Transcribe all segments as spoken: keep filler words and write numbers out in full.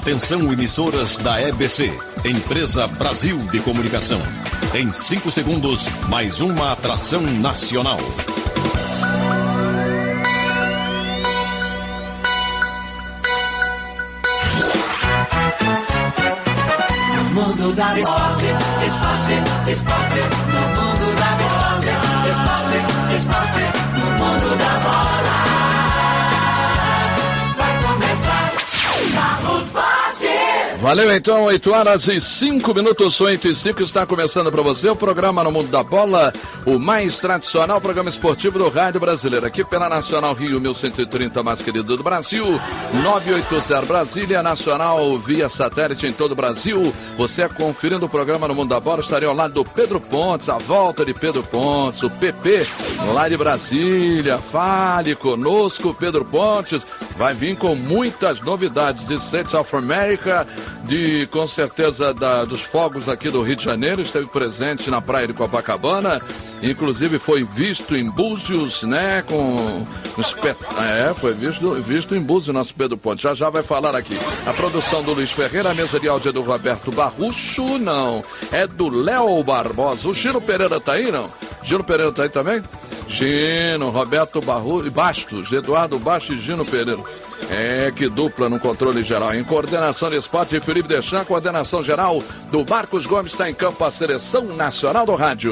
Atenção, emissoras da E B C, Empresa Brasil de Comunicação. Em cinco segundos, mais uma atração nacional. Mundo da esporte, esporte, esporte, no mundo da esporte, esporte, esporte, no mundo da bola. Vai começar, Carlos Borges. Valeu, então, oito horas e cinco minutos, oito e cinco, está começando para você o programa No Mundo da Bola, o mais tradicional programa esportivo do rádio brasileiro, aqui pela Nacional Rio mil cento e trinta, mais querido do Brasil, nove oito zero Brasília, Nacional via satélite em todo o Brasil. Você conferindo o programa No Mundo da Bola, estaria ao lado do Pedro Pontes, a volta de Pedro Pontes, o P P, lá de Brasília. Fale conosco, Pedro Pontes, vai vir com muitas novidades de States of America, de, com certeza, da, dos fogos aqui do Rio de Janeiro, esteve presente na praia de Copacabana, inclusive foi visto em Búzios, né, com espet... é, foi visto, visto em Búzios, nosso Pedro Ponte, já já vai falar aqui. A produção do Luiz Ferreira, a mesa de áudio é do Roberto Barrucho, não, é do Léo Barbosa. O Gino Pereira tá aí, não? Gino Pereira tá aí também? Gino, Roberto Barrucho e Bastos, Eduardo Bastos e Gino Pereira. É, que dupla no controle geral. Em coordenação de esporte de Felipe Deschamps, coordenação geral do Marcos Gomes, está em campo a seleção nacional do rádio.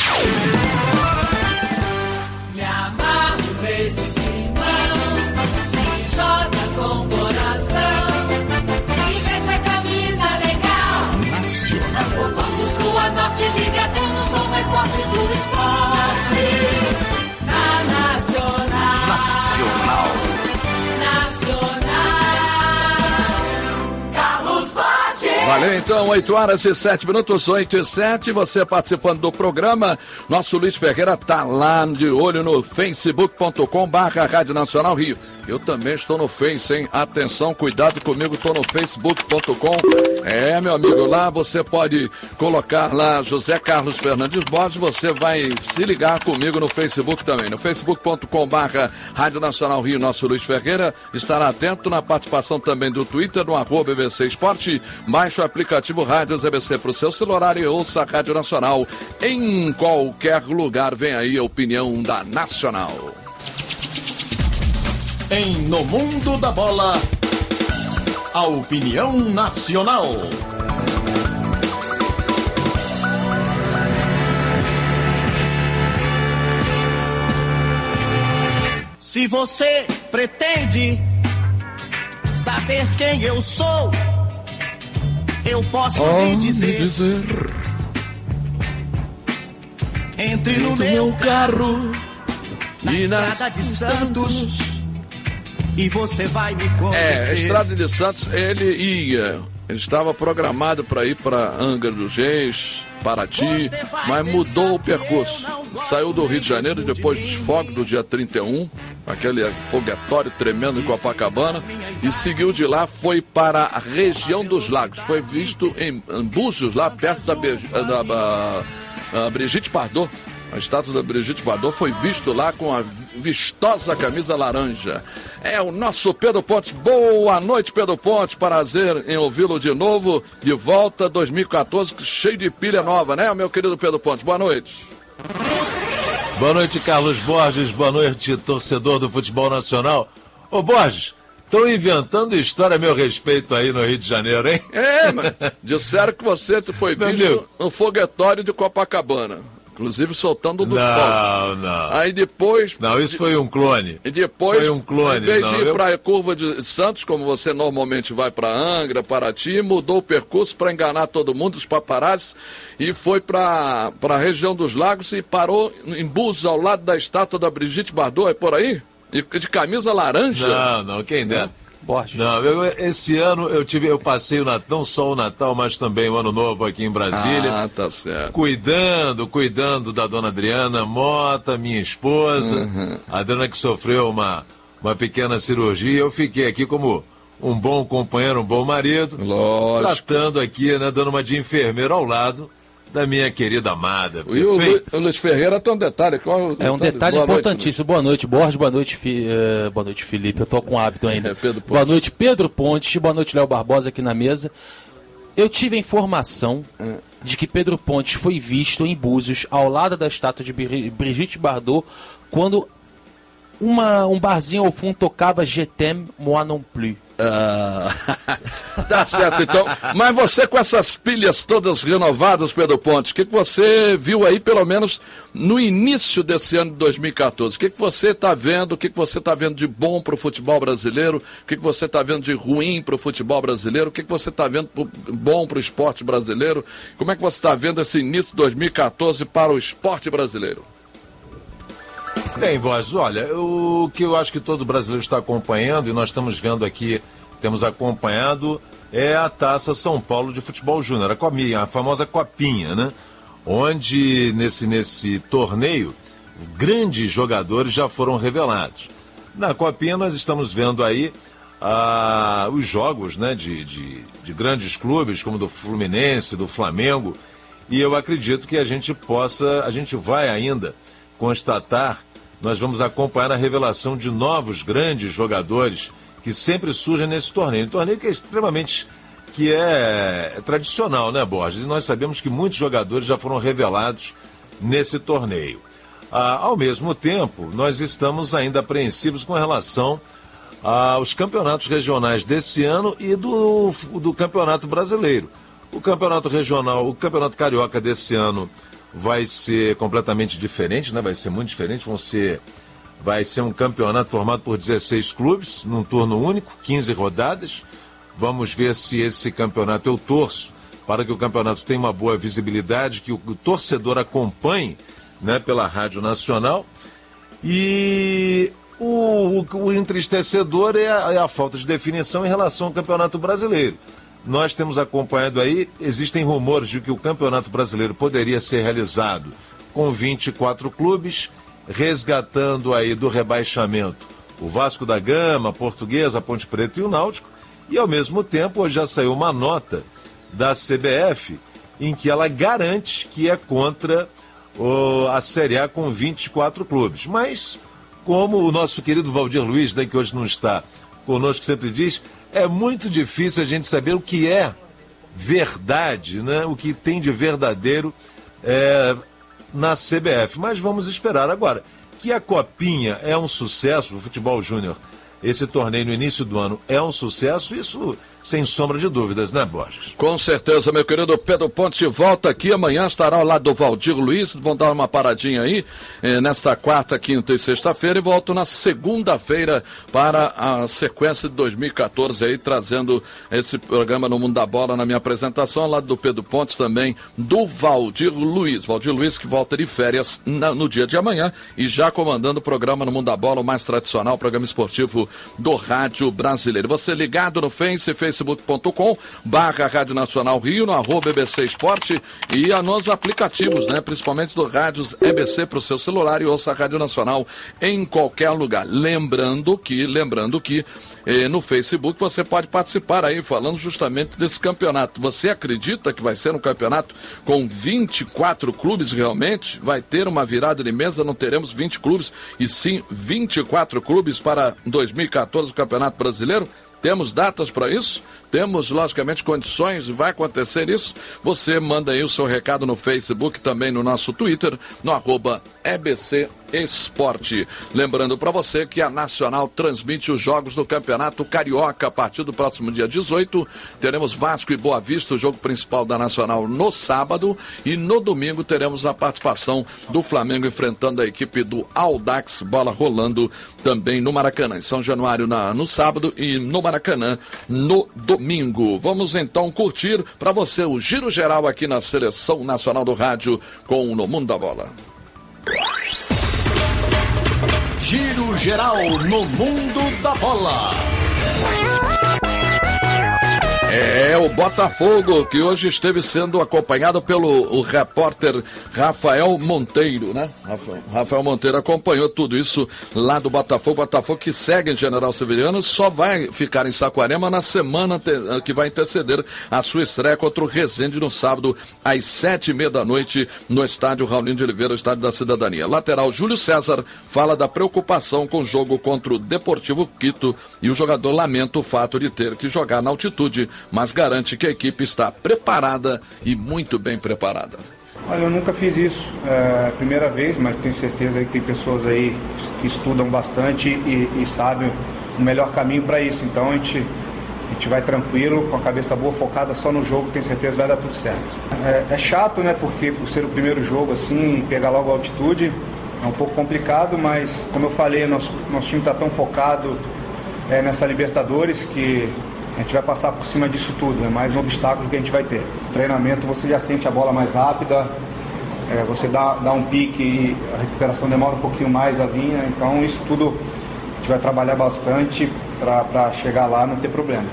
Me amarro nesse timão, que joga com coração, e veste a camisa legal. Nacional. O Banco Sua Norte liga, temos o som mais forte do esporte. Na Nacional. Nacional. Valeu, então, oito horas e sete minutos, oito e sete, você participando do programa. Nosso Luiz Ferreira tá lá de olho no facebook ponto com barra Rádio Nacional Rio. Eu também estou no Face, hein? Atenção, cuidado comigo, estou no facebook ponto com. É, meu amigo, lá você pode colocar lá José Carlos Fernandes Borges, você vai se ligar comigo no Facebook também. No facebook ponto com barra Rádio Nacional Rio, nosso Luiz Ferreira estará atento na participação também do Twitter, no arroba B B C Esporte. Baixe o aplicativo Rádio Z B C para o seu celular e ouça a Rádio Nacional em qualquer lugar. Vem aí a opinião da Nacional. Em No Mundo da Bola, a opinião nacional. Se você pretende saber quem eu sou, eu posso oh, lhe dizer, me dizer. Entre no meu carro, na e estrada de Santos, e você vai me conhecer. É, a estrada de Santos, ele ia, ele estava programado para ir para Angra dos Reis, Paraty, mas mudou o percurso. Saiu do Rio de Janeiro depois dos fogos do dia trinta e um, aquele foguetório tremendo em Copacabana, e seguiu de lá, foi para a região dos Lagos. Foi visto em Búzios, lá perto da, da, da, da Brigitte Bardot. A estátua da Brigitte Bardot foi visto lá com a vistosa camisa laranja. É o nosso Pedro Pontes. Boa noite, Pedro Pontes. Prazer em ouvi-lo de novo. De volta dois mil e quatorze, cheio de pilha nova, né, meu querido Pedro Pontes? Boa noite. Boa noite, Carlos Borges. Boa noite, torcedor do futebol nacional. Ô, Borges, estão inventando história a meu respeito aí no Rio de Janeiro, hein? É, mas disseram que você foi visto no foguetório de Copacabana. Inclusive soltando um dos não, fogos. Não, não. Aí depois... Não, isso foi um clone. E depois, foi um clone, em vez não, de ir eu... para a curva de Santos, como você normalmente vai para Angra, Paraty, mudou o percurso para enganar todo mundo, os paparazzi, e foi para a região dos Lagos e parou em Búzios, ao lado da estátua da Brigitte Bardot, é por aí? E de camisa laranja? Não, não, quem dera. É. Borges. Não, eu, esse ano eu tive, eu passei o Natal, não só o Natal, mas também o Ano Novo aqui em Brasília. Ah, tá certo. Cuidando, cuidando da dona Adriana Mota, minha esposa. Uhum. A Adriana que sofreu uma, uma pequena cirurgia. Eu fiquei aqui como um bom companheiro, um bom marido. Lógico. Tratando aqui, né, dando uma de enfermeiro ao lado da minha querida amada. E o, Lu, o Luiz Ferreira tem um detalhe. Qual, é um detalhe boa importantíssimo. Noite, boa noite, Borges. Boa noite, fi, uh, boa noite, Felipe. Eu tô com hábito ainda. É, boa noite, Pedro Pontes. Boa noite, Léo Barbosa aqui na mesa. Eu tive a informação hum. de que Pedro Pontes foi visto em Búzios, ao lado da estátua de Brigitte Bardot, quando uma, um barzinho ao fundo tocava Je t'aime, moi non plus. Ah, tá certo, então. Mas você, com essas pilhas todas renovadas, Pedro Pontes, o que, que você viu aí, pelo menos no início desse ano de dois mil e catorze? O que, que você está vendo? O que, que você está vendo de bom para o futebol brasileiro? O que, que você está vendo de ruim para o futebol brasileiro? O que, que você está vendo pro, bom para o esporte brasileiro? Como é que você está vendo esse início de dois mil e catorze para o esporte brasileiro? Bem, Borges, olha, o que eu acho que todo brasileiro está acompanhando, e nós estamos vendo aqui, temos acompanhado, é a Taça São Paulo de Futebol Júnior, a, Copinha, a famosa Copinha, né? Onde, nesse, nesse torneio, grandes jogadores já foram revelados. Na Copinha nós estamos vendo aí ah, os jogos, né, de, de, de grandes clubes, como do Fluminense, do Flamengo, e eu acredito que a gente possa, a gente vai ainda constatar, nós vamos acompanhar a revelação de novos grandes jogadores que sempre surgem nesse torneio. Um torneio que é extremamente, que é, é tradicional, né, Borges? E nós sabemos que muitos jogadores já foram revelados nesse torneio. Ah, ao mesmo tempo, nós estamos ainda apreensivos com relação aos campeonatos regionais desse ano e do, do campeonato brasileiro. O campeonato regional, o campeonato carioca desse ano vai ser completamente diferente, né? Vai ser muito diferente, vão ser, vai ser um campeonato formado por dezesseis clubes, num turno único, quinze rodadas. Vamos ver se esse campeonato, eu torço para que o campeonato tenha uma boa visibilidade, que o, o torcedor acompanhe, né, pela Rádio Nacional. E o, o, o entristecedor é a, é a falta de definição em relação ao Campeonato Brasileiro. Nós temos acompanhado aí, existem rumores de que o Campeonato Brasileiro poderia ser realizado com vinte e quatro clubes, resgatando aí do rebaixamento o Vasco da Gama, a Portuguesa, a Ponte Preta e o Náutico, e ao mesmo tempo hoje já saiu uma nota da C B F em que ela garante que é contra oh, a Série A com vinte e quatro clubes. Mas, como o nosso querido Valdir Luiz, né, que hoje não está conosco, sempre diz, é muito difícil a gente saber o que é verdade, né? O que tem de verdadeiro é, na C B F. Mas vamos esperar agora. Que a Copinha é um sucesso, o futebol júnior, esse torneio no início do ano é um sucesso, isso sem sombra de dúvidas, né, Borges? Com certeza, meu querido Pedro Pontes volta aqui, amanhã estará ao lado do Valdir Luiz, vão dar uma paradinha aí, eh, nesta quarta, quinta e sexta-feira, e volto na segunda-feira para a sequência de dois mil e catorze aí, trazendo esse programa no Mundo da Bola na minha apresentação, ao lado do Pedro Pontes também, do Valdir Luiz, Valdir Luiz que volta de férias na, no dia de amanhã e já comandando o programa no Mundo da Bola, o mais tradicional programa esportivo do rádio brasileiro. Você ligado no Face, Facebook facebook ponto com barra Rádio Nacional Rio, no arroba E B C Esporte e a nos aplicativos, né? Principalmente do Rádios E B C para o seu celular e ouça a Rádio Nacional em qualquer lugar. Lembrando que, lembrando que eh, no Facebook você pode participar aí, falando justamente desse campeonato. Você acredita que vai ser um campeonato com vinte e quatro clubes realmente? Vai ter uma virada de mesa, não teremos vinte clubes, e sim vinte e quatro clubes para dois mil e catorze, o Campeonato Brasileiro? Temos datas para isso? Temos, logicamente, condições, vai acontecer isso? Você manda aí o seu recado no Facebook, também no nosso Twitter, no arroba E B C Esporte. Lembrando para você que a Nacional transmite os jogos do Campeonato Carioca a partir do próximo dia dezoito. Teremos Vasco e Boa Vista, o jogo principal da Nacional no sábado. E no domingo teremos a participação do Flamengo enfrentando a equipe do Audax, bola rolando também no Maracanã. Em São Januário na, no sábado e no Maracanã no domingo. Vamos então curtir para você o giro geral aqui na Seleção Nacional do Rádio com o No Mundo da Bola. Giro geral no Mundo da Bola. É o Botafogo, que hoje esteve sendo acompanhado pelo o repórter Rafael Monteiro, né? Rafael, Rafael Monteiro acompanhou tudo isso lá do Botafogo. Botafogo que segue em General Severiano, só vai ficar em Saquarema na semana te, que vai anteceder a sua estreia contra o Resende no sábado, às sete e meia da noite, no estádio Raulino de Oliveira, estádio da Cidadania. Lateral Júlio César fala da preocupação com o jogo contra o Deportivo Quito e o jogador lamenta o fato de ter que jogar na altitude, mas garante que a equipe está preparada e muito bem preparada. Olha, eu nunca fiz isso, é a primeira vez, mas tenho certeza que tem pessoas aí que estudam bastante e, e sabem o melhor caminho para isso. Então a gente, a gente vai tranquilo, com a cabeça boa, focada só no jogo, tenho certeza que vai dar tudo certo. É, é chato, né, porque por ser o primeiro jogo assim, pegar logo a altitude, é um pouco complicado, mas como eu falei, nosso, nosso time está tão focado é, nessa Libertadores que a gente vai passar por cima disso tudo, é mais um obstáculo que a gente vai ter. No treinamento você já sente a bola mais rápida, é, você dá, dá um pique e a recuperação demora um pouquinho mais a vir, então isso tudo a gente vai trabalhar bastante para chegar lá e não ter problema.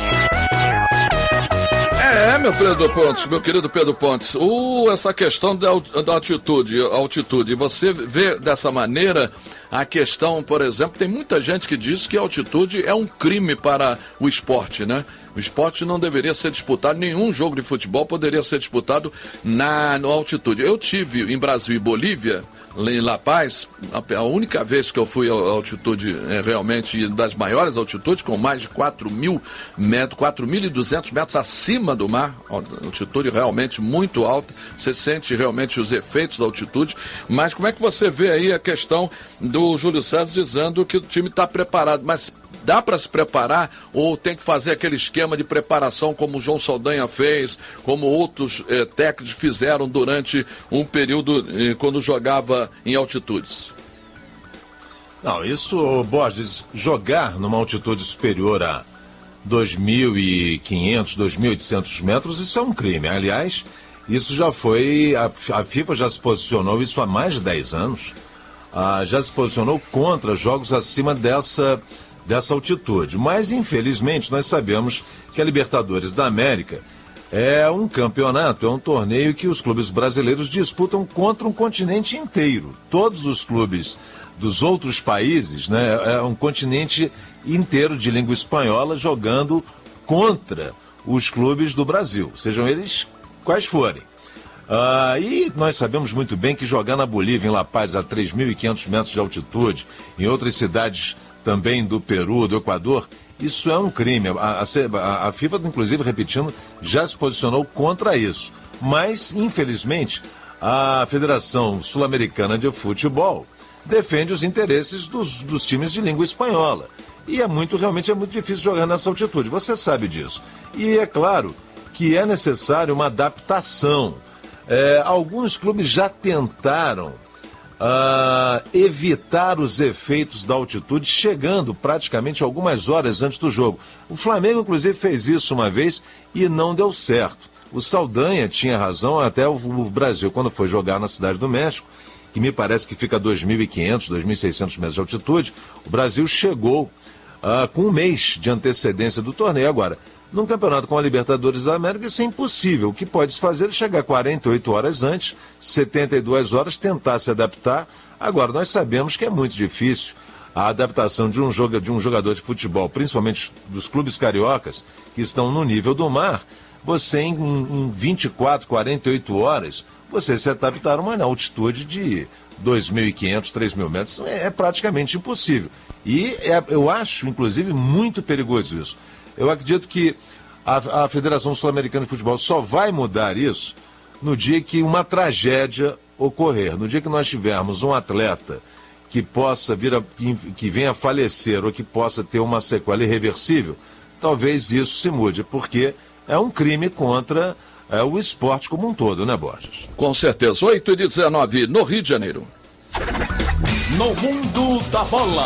É, meu Pedro Pontes, meu querido Pedro Pontes, uh, essa questão da, da altitude, altitude, você vê dessa maneira a questão, por exemplo, tem muita gente que diz que a altitude é um crime para o esporte, né? O esporte não deveria ser disputado, nenhum jogo de futebol poderia ser disputado na, na altitude. Eu tive em Brasil e Bolívia, em La Paz, a, a única vez que eu fui à altitude, é, realmente das maiores altitudes, com mais de quatro mil metros, quatro mil e duzentos metros acima do mar, altitude realmente muito alta, você sente realmente os efeitos da altitude, mas como é que você vê aí a questão do Júlio César dizendo que o time está preparado, mas dá para se preparar ou tem que fazer aquele esquema de preparação como o João Saldanha fez, como outros eh, técnicos fizeram durante um período eh, quando jogava em altitudes? Não, isso, Borges, jogar numa altitude superior a dois mil e quinhentos, dois mil e oitocentos metros, isso é um crime. Aliás, isso já foi, a, a FIFA já se posicionou, isso há mais de dez anos, ah, já se posicionou contra jogos acima dessa dessa altitude, mas infelizmente nós sabemos que a Libertadores da América é um campeonato, é um torneio que os clubes brasileiros disputam contra um continente inteiro. Todos os clubes dos outros países, né, é um continente inteiro de língua espanhola jogando contra os clubes do Brasil, sejam eles quais forem. Ah, e nós sabemos muito bem que jogar na Bolívia, em La Paz, a três mil e quinhentos metros de altitude, em outras cidades também do Peru, do Equador, isso é um crime. A, a, a FIFA, inclusive, repetindo, já se posicionou contra isso. Mas, infelizmente, a Federação Sul-Americana de Futebol defende os interesses dos, dos times de língua espanhola. E é muito, realmente é muito difícil jogar nessa altitude. Você sabe disso. E é claro que é necessário uma adaptação. É, alguns clubes já tentaram Uh, evitar os efeitos da altitude, chegando praticamente algumas horas antes do jogo. O Flamengo, inclusive, fez isso uma vez e não deu certo. O Saldanha tinha razão, até o, o Brasil, quando foi jogar na Cidade do México, que me parece que fica a dois mil e quinhentos, dois mil e seiscentos metros de altitude, o Brasil chegou uh, com um mês de antecedência do torneio. Agora, num campeonato com a Libertadores da América, isso é impossível. O que pode se fazer é chegar quarenta e oito horas antes, setenta e duas horas, tentar se adaptar. Agora, nós sabemos que é muito difícil a adaptação de um, joga, de um jogador de futebol, principalmente dos clubes cariocas, que estão no nível do mar. Você, em, em vinte e quatro, quarenta e oito horas, você se adaptar a uma altitude de dois mil e quinhentos, três mil metros, é, é praticamente impossível. E é, eu acho, inclusive, muito perigoso isso. Eu acredito que a, a Federação Sul-Americana de Futebol só vai mudar isso no dia que uma tragédia ocorrer. No dia que nós tivermos um atleta que possa vir a, que, que venha a falecer ou que possa ter uma sequela irreversível, talvez isso se mude, porque é um crime contra é, o esporte como um todo, né, Borges? Com certeza. oito e dezenove no Rio de Janeiro. no Mundo da Bola.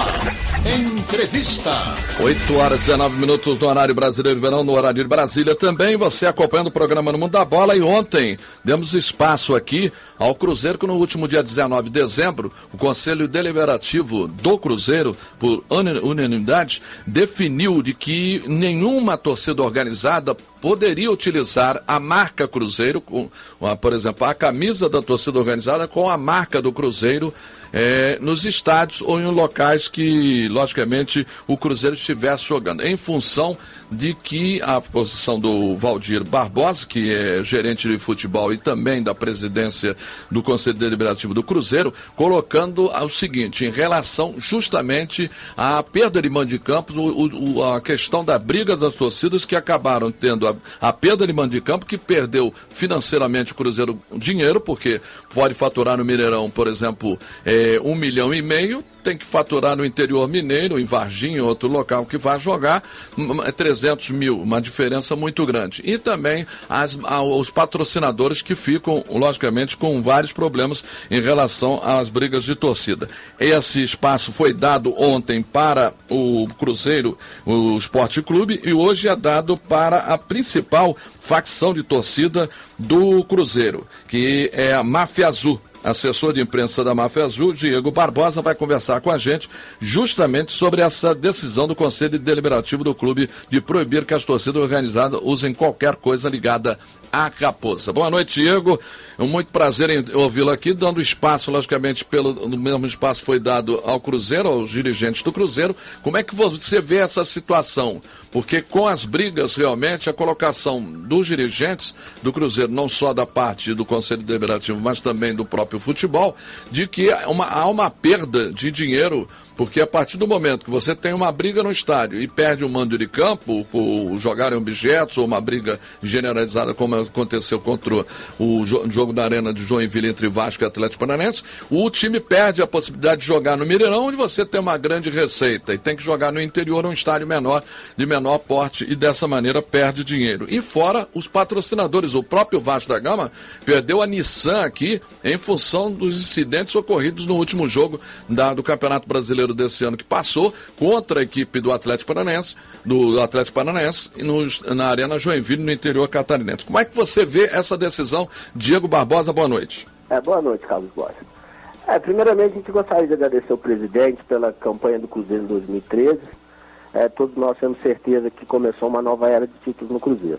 Entrevista. oito horas e dezenove minutos no horário brasileiro, verão no horário de Brasília também. Você acompanhando o programa no Mundo da Bola. E ontem demos espaço aqui ao Cruzeiro, que no último dia dezenove de dezembro, o Conselho Deliberativo do Cruzeiro, por unanimidade, definiu de que nenhuma torcida organizada poderia utilizar a marca Cruzeiro, com, por exemplo, a camisa da torcida organizada com a marca do Cruzeiro, É, nos estádios ou em locais que, logicamente, o Cruzeiro estivesse jogando, em função de que a posição do Valdir Barbosa, que é gerente de futebol e também da presidência do Conselho Deliberativo do Cruzeiro, colocando o seguinte, em relação justamente à perda de mando de campo, o, o, a questão da briga das torcidas que acabaram tendo a, a perda de mando de campo, que perdeu financeiramente o Cruzeiro dinheiro, porque pode faturar no Mineirão, por exemplo, é, um milhão e meio, tem que faturar no interior mineiro, em Varginha, outro local que vai jogar, trezentos mil, uma diferença muito grande. E também as, os patrocinadores que ficam, logicamente, com vários problemas em relação às brigas de torcida. Esse espaço foi dado ontem para o Cruzeiro, o Esporte Clube, e hoje é dado para a principal facção de torcida do Cruzeiro, que é a Máfia Azul. Assessor de imprensa da Máfia Azul, Diego Barbosa, vai conversar com a gente justamente sobre essa decisão do Conselho Deliberativo do clube de proibir que as torcidas organizadas usem qualquer coisa ligada à Raposa. Boa noite, Diego. É um muito prazer em ouvi-lo aqui, dando espaço, logicamente, pelo no mesmo espaço foi dado ao Cruzeiro, aos dirigentes do Cruzeiro. Como é que você vê essa situação? Porque com as brigas, realmente, a colocação dos dirigentes do Cruzeiro, não só da parte do Conselho Deliberativo, mas também do próprio futebol, de que há uma, há uma perda de dinheiro, porque a partir do momento que você tem uma briga no estádio e perde o mando de campo, por jogarem objetos, ou uma briga generalizada, como aconteceu contra o jogo da Arena de Joinville entre Vasco e Atlético Paranaense, o time perde a possibilidade de jogar no Mineirão, onde você tem uma grande receita, e tem que jogar no interior, um estádio menor, de menor porte, e dessa maneira perde dinheiro. E fora os patrocinadores, o próprio Vasco da Gama perdeu a Nissan aqui em função dos incidentes ocorridos no último jogo da, do Campeonato Brasileiro desse ano que passou, contra a equipe do Atlético Paranaense, do Atlético Paranaense, e no, na Arena Joinville, no interior catarinense. Como é que você vê essa decisão? Diego Barbosa, boa noite. É, boa noite, Carlos Borges. É, primeiramente, a gente gostaria de agradecer ao presidente pela campanha do Cruzeiro em dois mil e treze. É, todos nós temos certeza que começou uma nova era de títulos no Cruzeiro.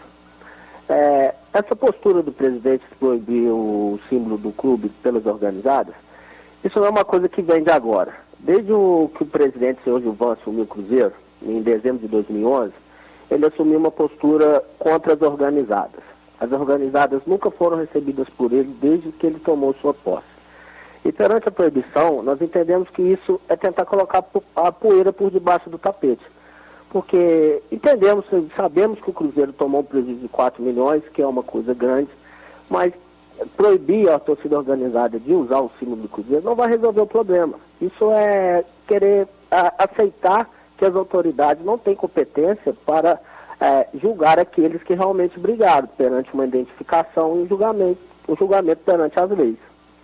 É, essa postura do presidente de proibir o símbolo do clube pelas organizadas, isso não é uma coisa que vem de agora. Desde o, que o presidente, senhor Gilvan, assumiu o Cruzeiro, em dezembro de dois mil e onze, ele assumiu uma postura contra as organizadas. As organizadas nunca foram recebidas por ele desde que ele tomou sua posse. E perante a proibição, nós entendemos que isso é tentar colocar a poeira por debaixo do tapete. Porque entendemos, sabemos que o Cruzeiro tomou um prejuízo de quatro milhões, que é uma coisa grande, mas proibir a torcida organizada de usar o símbolo do Cruzeiro não vai resolver o problema. Isso é querer a, aceitar que as autoridades não têm competência para é, julgar aqueles que realmente brigaram perante uma identificação e um julgamento, um julgamento perante as leis.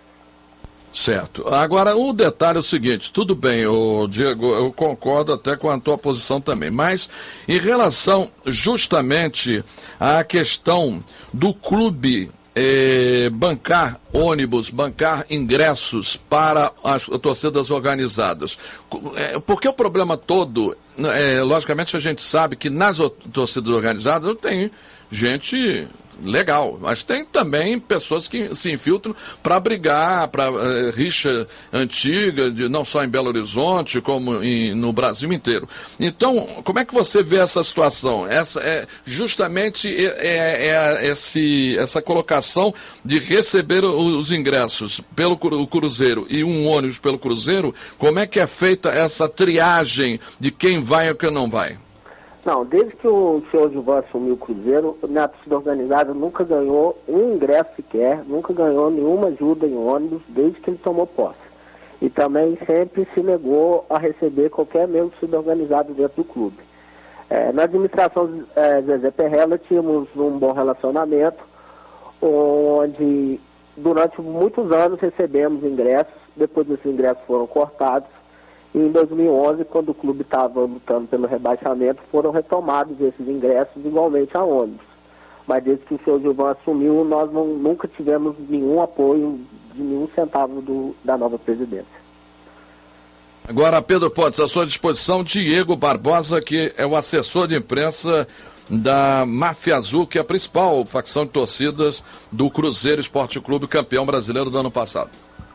Certo. Agora, o detalhe é o seguinte, tudo bem, ô Diego, eu concordo até com a tua posição também, mas em relação justamente à questão do clube eh, bancar ônibus, bancar ingressos para as torcidas organizadas, é, porque o problema todo, é, logicamente a gente sabe que nas torcidas organizadas tem gente legal, mas tem também pessoas que se infiltram para brigar, para uh, rixa antiga, de, não só em Belo Horizonte, como em, no Brasil inteiro. Então, como é que você vê essa situação? Essa é justamente é, é esse, essa colocação de receber os ingressos pelo Cruzeiro e um ônibus pelo Cruzeiro, como é que é feita essa triagem de quem vai e quem não vai? Não, desde que o senhor Gilvan assumiu o Cruzeiro, a torcida organizada nunca ganhou um ingresso sequer, nunca ganhou nenhuma ajuda em ônibus desde que ele tomou posse. E também sempre se negou a receber qualquer membro da torcida organizada dentro do clube. É, na administração é, Zezé Perrella tínhamos um bom relacionamento, onde durante muitos anos recebemos ingressos, depois esses ingressos foram cortados, e em dois mil e onze, quando o clube estava lutando pelo rebaixamento, foram retomados esses ingressos igualmente a ônibus. Mas desde que o senhor Gilvan assumiu, nós não, nunca tivemos nenhum apoio de nenhum centavo do, da nova presidência. Agora, Pedro Pontes, à sua disposição, Diego Barbosa, que é o assessor de imprensa da Máfia Azul, que é a principal facção de torcidas do Cruzeiro Esporte Clube, campeão brasileiro do ano passado.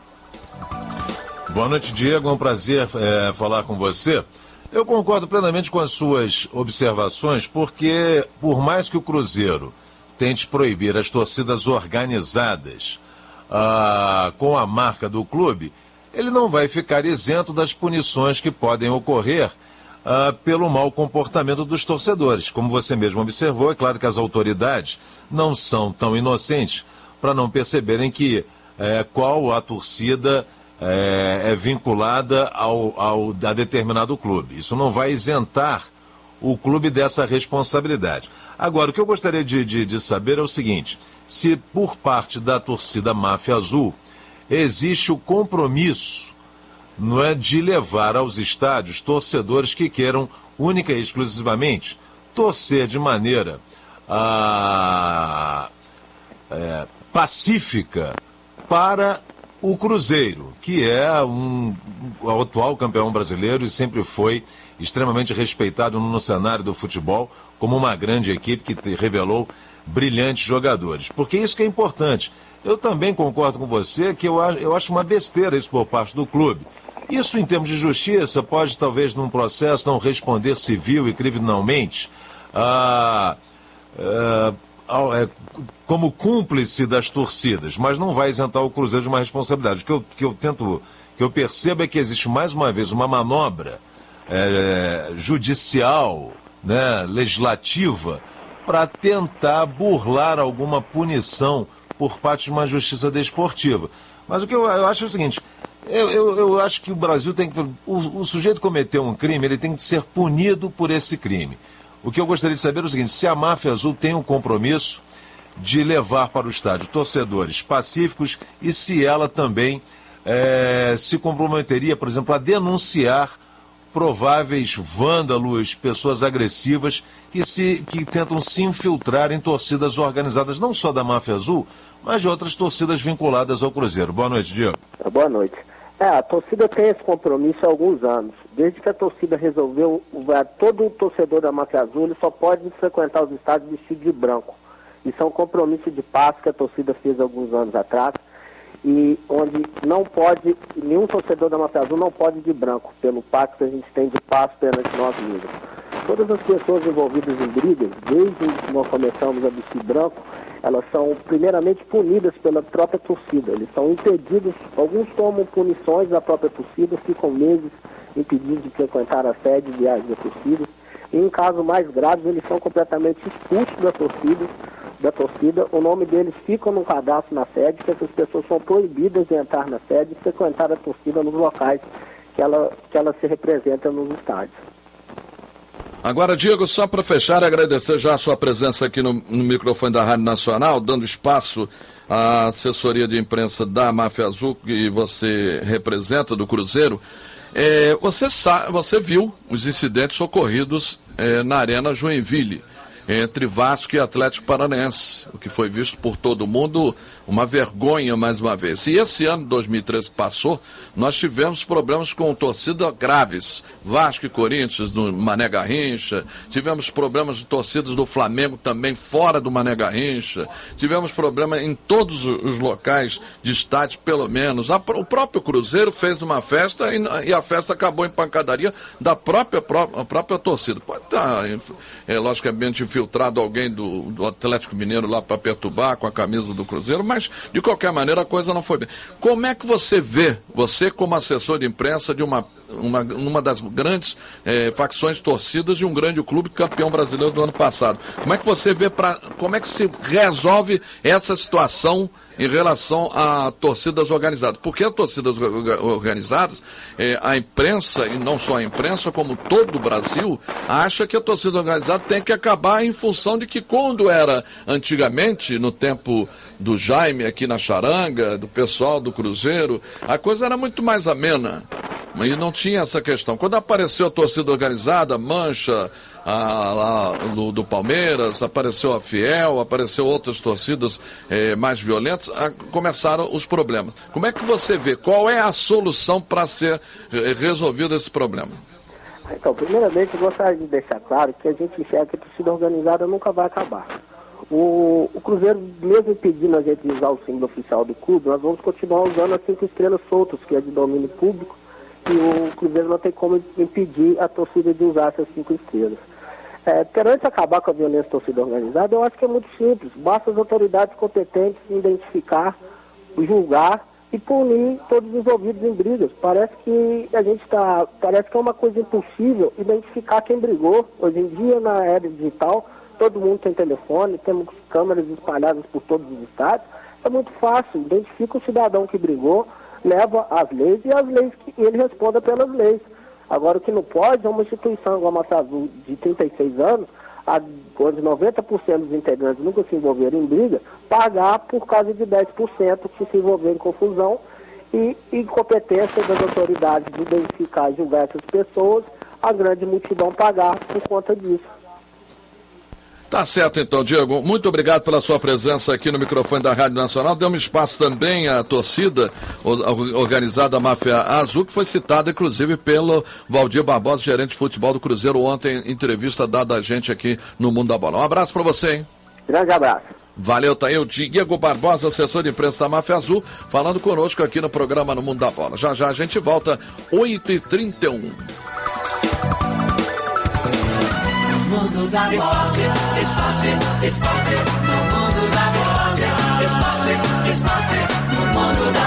Boa noite, Diego, é um prazer é, falar com você. Eu concordo plenamente com as suas observações, porque por mais que o Cruzeiro tente proibir as torcidas organizadas ah, com a marca do clube, ele não vai ficar isento das punições que podem ocorrer ah, pelo mau comportamento dos torcedores. Como você mesmo observou, é claro que as autoridades não são tão inocentes para não perceberem que eh, qual a torcida É, é vinculada ao, ao, a determinado clube. Isso não vai isentar o clube dessa responsabilidade. Agora, o que eu gostaria de, de, de saber é o seguinte: se por parte da torcida Máfia Azul existe o compromisso, não é, de levar aos estádios torcedores que queiram única e exclusivamente torcer de maneira ah, é, pacífica para o Cruzeiro, que é um, o atual campeão brasileiro e sempre foi extremamente respeitado no cenário do futebol como uma grande equipe que revelou brilhantes jogadores. Porque isso que é importante. Eu também concordo com você que eu, eu acho uma besteira isso por parte do clube. Isso, em termos de justiça, pode talvez num processo não responder civil e criminalmente a... a É, como cúmplice das torcidas, mas não vai isentar o Cruzeiro de uma responsabilidade. O que eu, que eu tento, que eu percebo é que existe mais uma vez uma manobra é, judicial, né, legislativa, para tentar burlar alguma punição por parte de uma justiça desportiva. Mas o que eu, eu acho é o seguinte: eu, eu, eu acho que o Brasil tem que... O, o sujeito cometeu um crime, ele tem que ser punido por esse crime. O que eu gostaria de saber é o seguinte: se a Máfia Azul tem um compromisso de levar para o estádio torcedores pacíficos e se ela também é, se comprometeria, por exemplo, a denunciar prováveis vândalos, pessoas agressivas que, se, que tentam se infiltrar em torcidas organizadas, não só da Máfia Azul, mas de outras torcidas vinculadas ao Cruzeiro. Boa noite, Diego. Boa noite. É, a torcida tem esse compromisso há alguns anos. Desde que a torcida resolveu, todo torcedor da Máfia Azul ele só pode frequentar os estádios vestido de branco. Isso é um compromisso de paz que a torcida fez há alguns anos atrás, e onde não pode, nenhum torcedor da Máfia Azul não pode ir de branco, pelo pacto que a gente tem de paz perante nós mesmos. Todas as pessoas envolvidas em brigas, desde que nós começamos a vestir branco, elas são primeiramente punidas pela própria torcida. Eles são impedidos, alguns tomam punições da própria torcida, ficam meses impedidos de frequentar a sede e viagens da torcida. E em casos mais graves, eles são completamente expulsos da torcida, da torcida. O nome deles fica no cadastro na sede, que essas pessoas são proibidas de entrar na sede e frequentar a torcida nos locais que ela, que ela se representa nos estádios. Agora, Diego, só para fechar, agradecer já a sua presença aqui no, no microfone da Rádio Nacional, dando espaço à assessoria de imprensa da Máfia Azul, que você representa, do Cruzeiro. É, você, sa- você viu os incidentes ocorridos é, na Arena Joinville, entre Vasco e Atlético Paranaense, o que foi visto por todo mundo uma vergonha mais uma vez. E esse ano, dois mil e treze, que passou, nós tivemos problemas com torcida graves. Vasco e Corinthians no Mané Garrincha, tivemos problemas de torcidas do Flamengo também fora do Mané Garrincha, tivemos problema em todos os locais de estádio, pelo menos. A, o próprio Cruzeiro fez uma festa e, e a festa acabou em pancadaria da própria, pró, a própria torcida. Pode estar, é, logicamente, infiltrado alguém do, do Atlético Mineiro lá para perturbar com a camisa do Cruzeiro, mas de qualquer maneira a coisa não foi bem. Como é que você vê, você como assessor de imprensa de uma, uma, uma das grandes eh, facções torcidas de um grande clube campeão brasileiro do ano passado, como é que você vê, pra, como é que se resolve essa situação em relação a torcidas organizadas? Porque as torcidas organizadas, eh, a imprensa, e não só a imprensa, como todo o Brasil, acha que a torcida organizada tem que acabar em em função de que quando era antigamente, no tempo do Jaime aqui na Charanga, do pessoal do Cruzeiro, a coisa era muito mais amena. E não tinha essa questão. Quando apareceu a torcida organizada, Mancha, a, lá, do, do Palmeiras, apareceu a Fiel, apareceu outras torcidas eh, mais violentas, a, começaram os problemas. Como é que você vê? Qual é a solução para ser eh, resolvido esse problema? Então, primeiramente, eu gostaria de deixar claro que a gente enxerga que a torcida organizada nunca vai acabar. O, o Cruzeiro, mesmo impedindo a gente de usar o símbolo oficial do clube, nós vamos continuar usando as cinco estrelas soltas, que é de domínio público, e o Cruzeiro não tem como impedir a torcida de usar essas cinco estrelas. É, perante acabar com a violência da torcida organizada, eu acho que é muito simples. Basta as autoridades competentes identificar, julgar e punir todos os envolvidos em brigas. Parece que a gente está, parece que é uma coisa impossível identificar quem brigou. Hoje em dia, na era digital, todo mundo tem telefone, temos câmeras espalhadas por todos os estados. É muito fácil, identifica o cidadão que brigou, leva as leis e as leis que ele responda pelas leis. Agora, o que não pode é uma instituição igual a Mafia Azul de trinta e seis anos, onde noventa por cento dos integrantes nunca se envolveram em briga, pagar por causa de dez por cento que se envolveram em confusão e incompetência das autoridades de identificar e julgar essas pessoas, a grande multidão pagar por conta disso. Tá certo então, Diego. Muito obrigado pela sua presença aqui no microfone da Rádio Nacional. Demos espaço também à torcida organizada Máfia Azul, que foi citada inclusive pelo Valdir Barbosa, gerente de futebol do Cruzeiro, ontem, em entrevista dada a gente aqui no Mundo da Bola. Um abraço para você, hein? Grande abraço. Valeu, tá aí o Diego Barbosa, assessor de imprensa da Máfia Azul, falando conosco aqui no programa No Mundo da Bola. Já já a gente volta, oito e trinta e um. Mundo da esporte, esporte, esporte, no mundo da esporte, esporte, esporte, no mundo da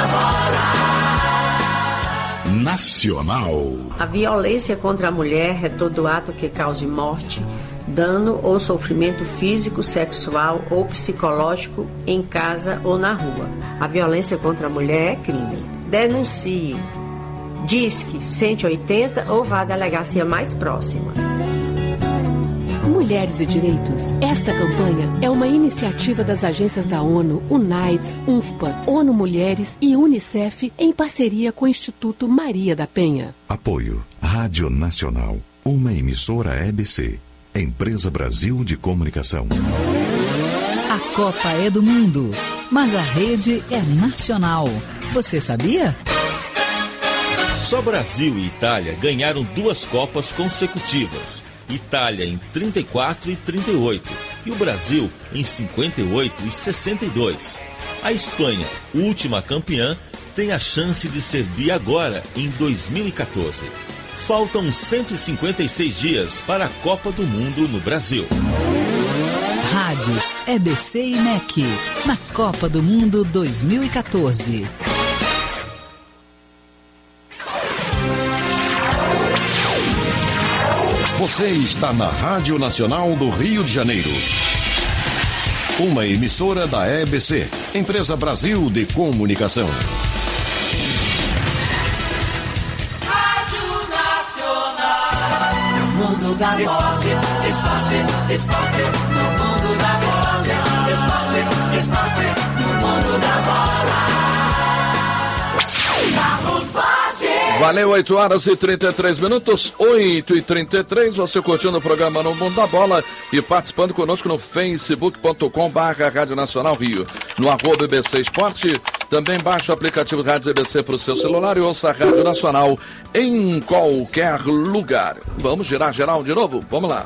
bola. Nacional. A violência contra a mulher é todo ato que cause morte, dano ou sofrimento físico, sexual ou psicológico em casa ou na rua. A violência contra a mulher é crime. Denuncie. Disque cento e oitenta ou vá à delegacia mais próxima. Mulheres e Direitos. Esta campanha é uma iniciativa das agências da ONU, UNAIDS, UNFPA, ONU Mulheres e UNICEF em parceria com o Instituto Maria da Penha. Apoio Rádio Nacional, uma emissora E B C, Empresa Brasil de Comunicação. A Copa é do mundo, mas a rede é nacional. Você sabia? Só Brasil e Itália ganharam duas Copas consecutivas. Itália em trinta e quatro e trinta e oito e o Brasil em cinquenta e oito e sessenta e dois. A Espanha, última campeã, tem a chance de ser bi agora em dois mil e quatorze. Faltam cento e cinquenta e seis dias para a Copa do Mundo no Brasil. Rádios E B C e M E C na Copa do Mundo dois mil e quatorze. Você está na Rádio Nacional do Rio de Janeiro. Uma emissora da E B C, Empresa Brasil de Comunicação. Rádio Nacional. Mundo da esporte, esporte, esporte. No mundo da esporte, esporte, esporte. No mundo da bola. Carlos Paz. Valeu, oito horas e trinta e três minutos, oito e trinta e três, você curtindo o programa No Mundo da Bola e participando conosco no facebook ponto com barra Rádio Nacional Rio, no arroba E B C Esporte, também baixa o aplicativo Rádio E B C para o seu celular e ouça a Rádio Nacional em qualquer lugar. Vamos girar geral de novo? Vamos lá.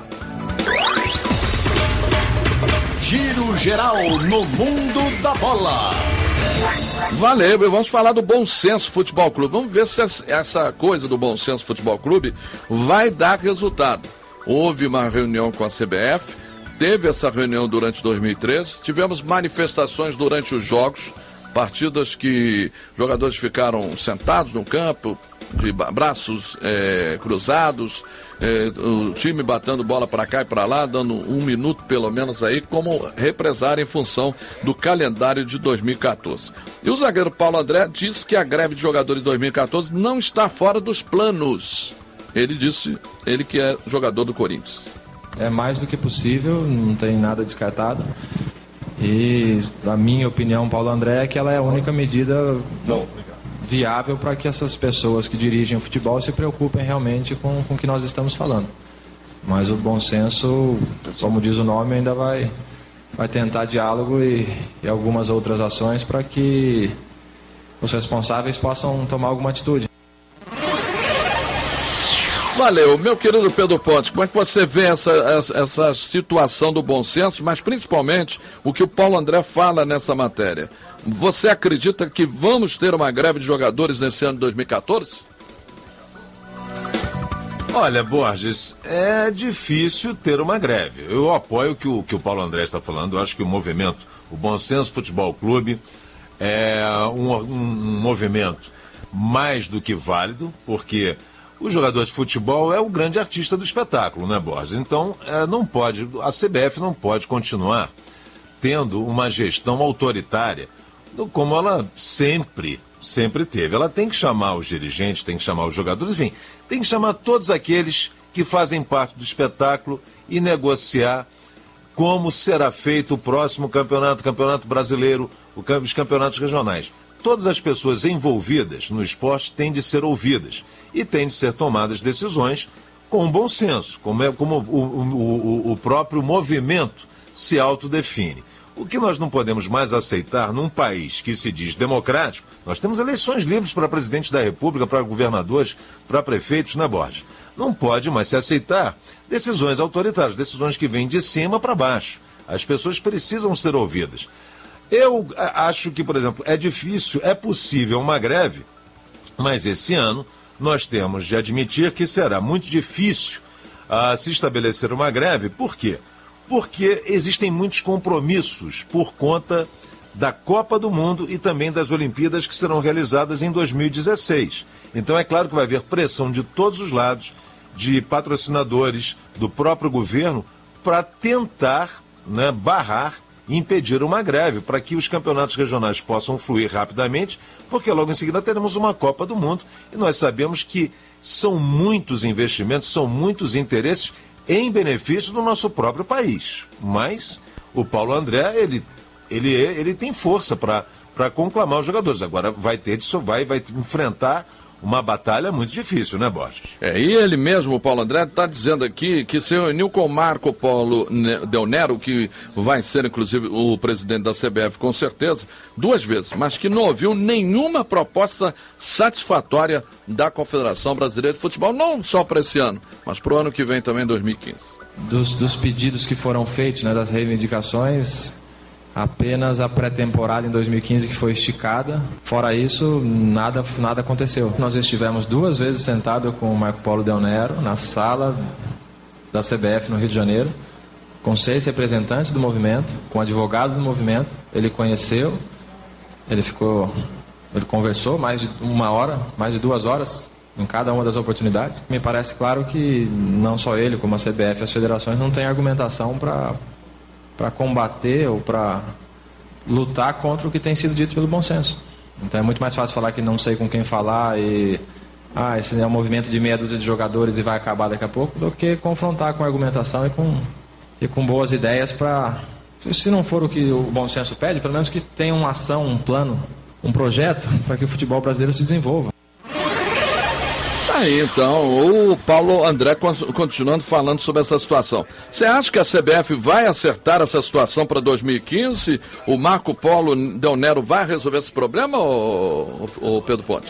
Giro geral no Mundo da Bola. Valeu, vamos falar do Bom Senso Futebol Clube. Vamos ver se essa coisa do Bom Senso Futebol Clube vai dar resultado. Houve uma reunião com a C B F, teve essa reunião durante dois mil e treze, tivemos manifestações durante os jogos, partidas que jogadores ficaram sentados no campo, de braços é, cruzados, é, o time batendo bola para cá e para lá, dando um minuto pelo menos aí, como represário em função do calendário de dois mil e quatorze. E o zagueiro Paulo André disse que a greve de jogadores de dois mil e quatorze não está fora dos planos. Ele disse, ele que é jogador do Corinthians. é mais do que possível, não tem nada descartado. E a minha opinião, Paulo André, é que ela é a única medida viável para que essas pessoas que dirigem o futebol se preocupem realmente com, com o que nós estamos falando. Mas o bom senso, como diz o nome, ainda vai, vai tentar diálogo e, e algumas outras ações para que os responsáveis possam tomar alguma atitude. Valeu, meu querido Pedro Pontes, como é que você vê essa, essa, essa situação do bom senso, mas principalmente o que o Paulo André fala nessa matéria? Você acredita que vamos ter uma greve de jogadores nesse ano de dois mil e catorze? Olha, Borges, é difícil ter uma greve. Eu apoio o que o, que o Paulo André está falando. Eu acho que o movimento, o Bom Senso Futebol Clube, é um, um, um movimento mais do que válido, porque o jogador de futebol é o grande artista do espetáculo, né, Borges? Então, é, não pode, a C B F não pode continuar tendo uma gestão autoritária, como ela sempre, sempre teve. Ela tem que chamar os dirigentes, tem que chamar os jogadores, enfim, tem que chamar todos aqueles que fazem parte do espetáculo e negociar como será feito o próximo campeonato, campeonato brasileiro, os campeonatos regionais. Todas as pessoas envolvidas no esporte têm de ser ouvidas e têm de ser tomadas decisões com bom senso, como, é, como o, o, o próprio movimento se autodefine. O que nós não podemos mais aceitar num país que se diz democrático, nós temos eleições livres para presidente da República, para governadores, para prefeitos, né, Borges? Não pode mais se aceitar decisões autoritárias, decisões que vêm de cima para baixo. As pessoas precisam ser ouvidas. Eu acho que, por exemplo, é difícil, é possível uma greve, mas esse ano nós temos de admitir que será muito difícil uh, se estabelecer uma greve. Por quê? Porque existem muitos compromissos por conta da Copa do Mundo e também das Olimpíadas que serão realizadas em dois mil e dezesseis. Então é claro que vai haver pressão de todos os lados, de patrocinadores, do próprio governo, para tentar, né, barrar e impedir uma greve, para que os campeonatos regionais possam fluir rapidamente, porque logo em seguida teremos uma Copa do Mundo e nós sabemos que são muitos investimentos, são muitos interesses em benefício do nosso próprio país. Mas o Paulo André, ele, ele, ele tem força para conclamar os jogadores. Agora vai ter de vai, vai enfrentar uma batalha muito difícil, né, Borges? É, e ele mesmo, o Paulo André, está dizendo aqui que se reuniu com o Marco Polo Del Nero, que vai ser, inclusive, o presidente da C B F, com certeza, duas vezes, mas que não ouviu nenhuma proposta satisfatória da Confederação Brasileira de Futebol, não só para esse ano, mas para o ano que vem também, dois mil e quinze. Dos, dos pedidos que foram feitos, né, das reivindicações, apenas a pré-temporada em dois mil e quinze que foi esticada. Fora isso, nada, nada aconteceu. Nós estivemos duas vezes sentados com o Marco Polo Del Nero na sala da C B F no Rio de Janeiro, com seis representantes do movimento, com advogado do movimento. Ele conheceu, ele ficou, ele conversou mais de uma hora, mais de duas horas em cada uma das oportunidades. Me parece claro que não só ele, como a C B F e as federações não têm argumentação para para combater ou para lutar contra o que tem sido dito pelo bom senso. Então é muito mais fácil falar que não sei com quem falar e ah, esse é um movimento de meia dúzia de jogadores e vai acabar daqui a pouco, do que confrontar com argumentação e com, e com boas ideias para, se não for o que o bom senso pede, pelo menos que tenha uma ação, um plano, um projeto para que o futebol brasileiro se desenvolva. Aí, então, o Paulo André continuando falando sobre essa situação. Você acha que a C B F vai acertar essa situação para dois mil e quinze? O Marco Polo Del Nero vai resolver esse problema, ou, ou Pedro Pontes?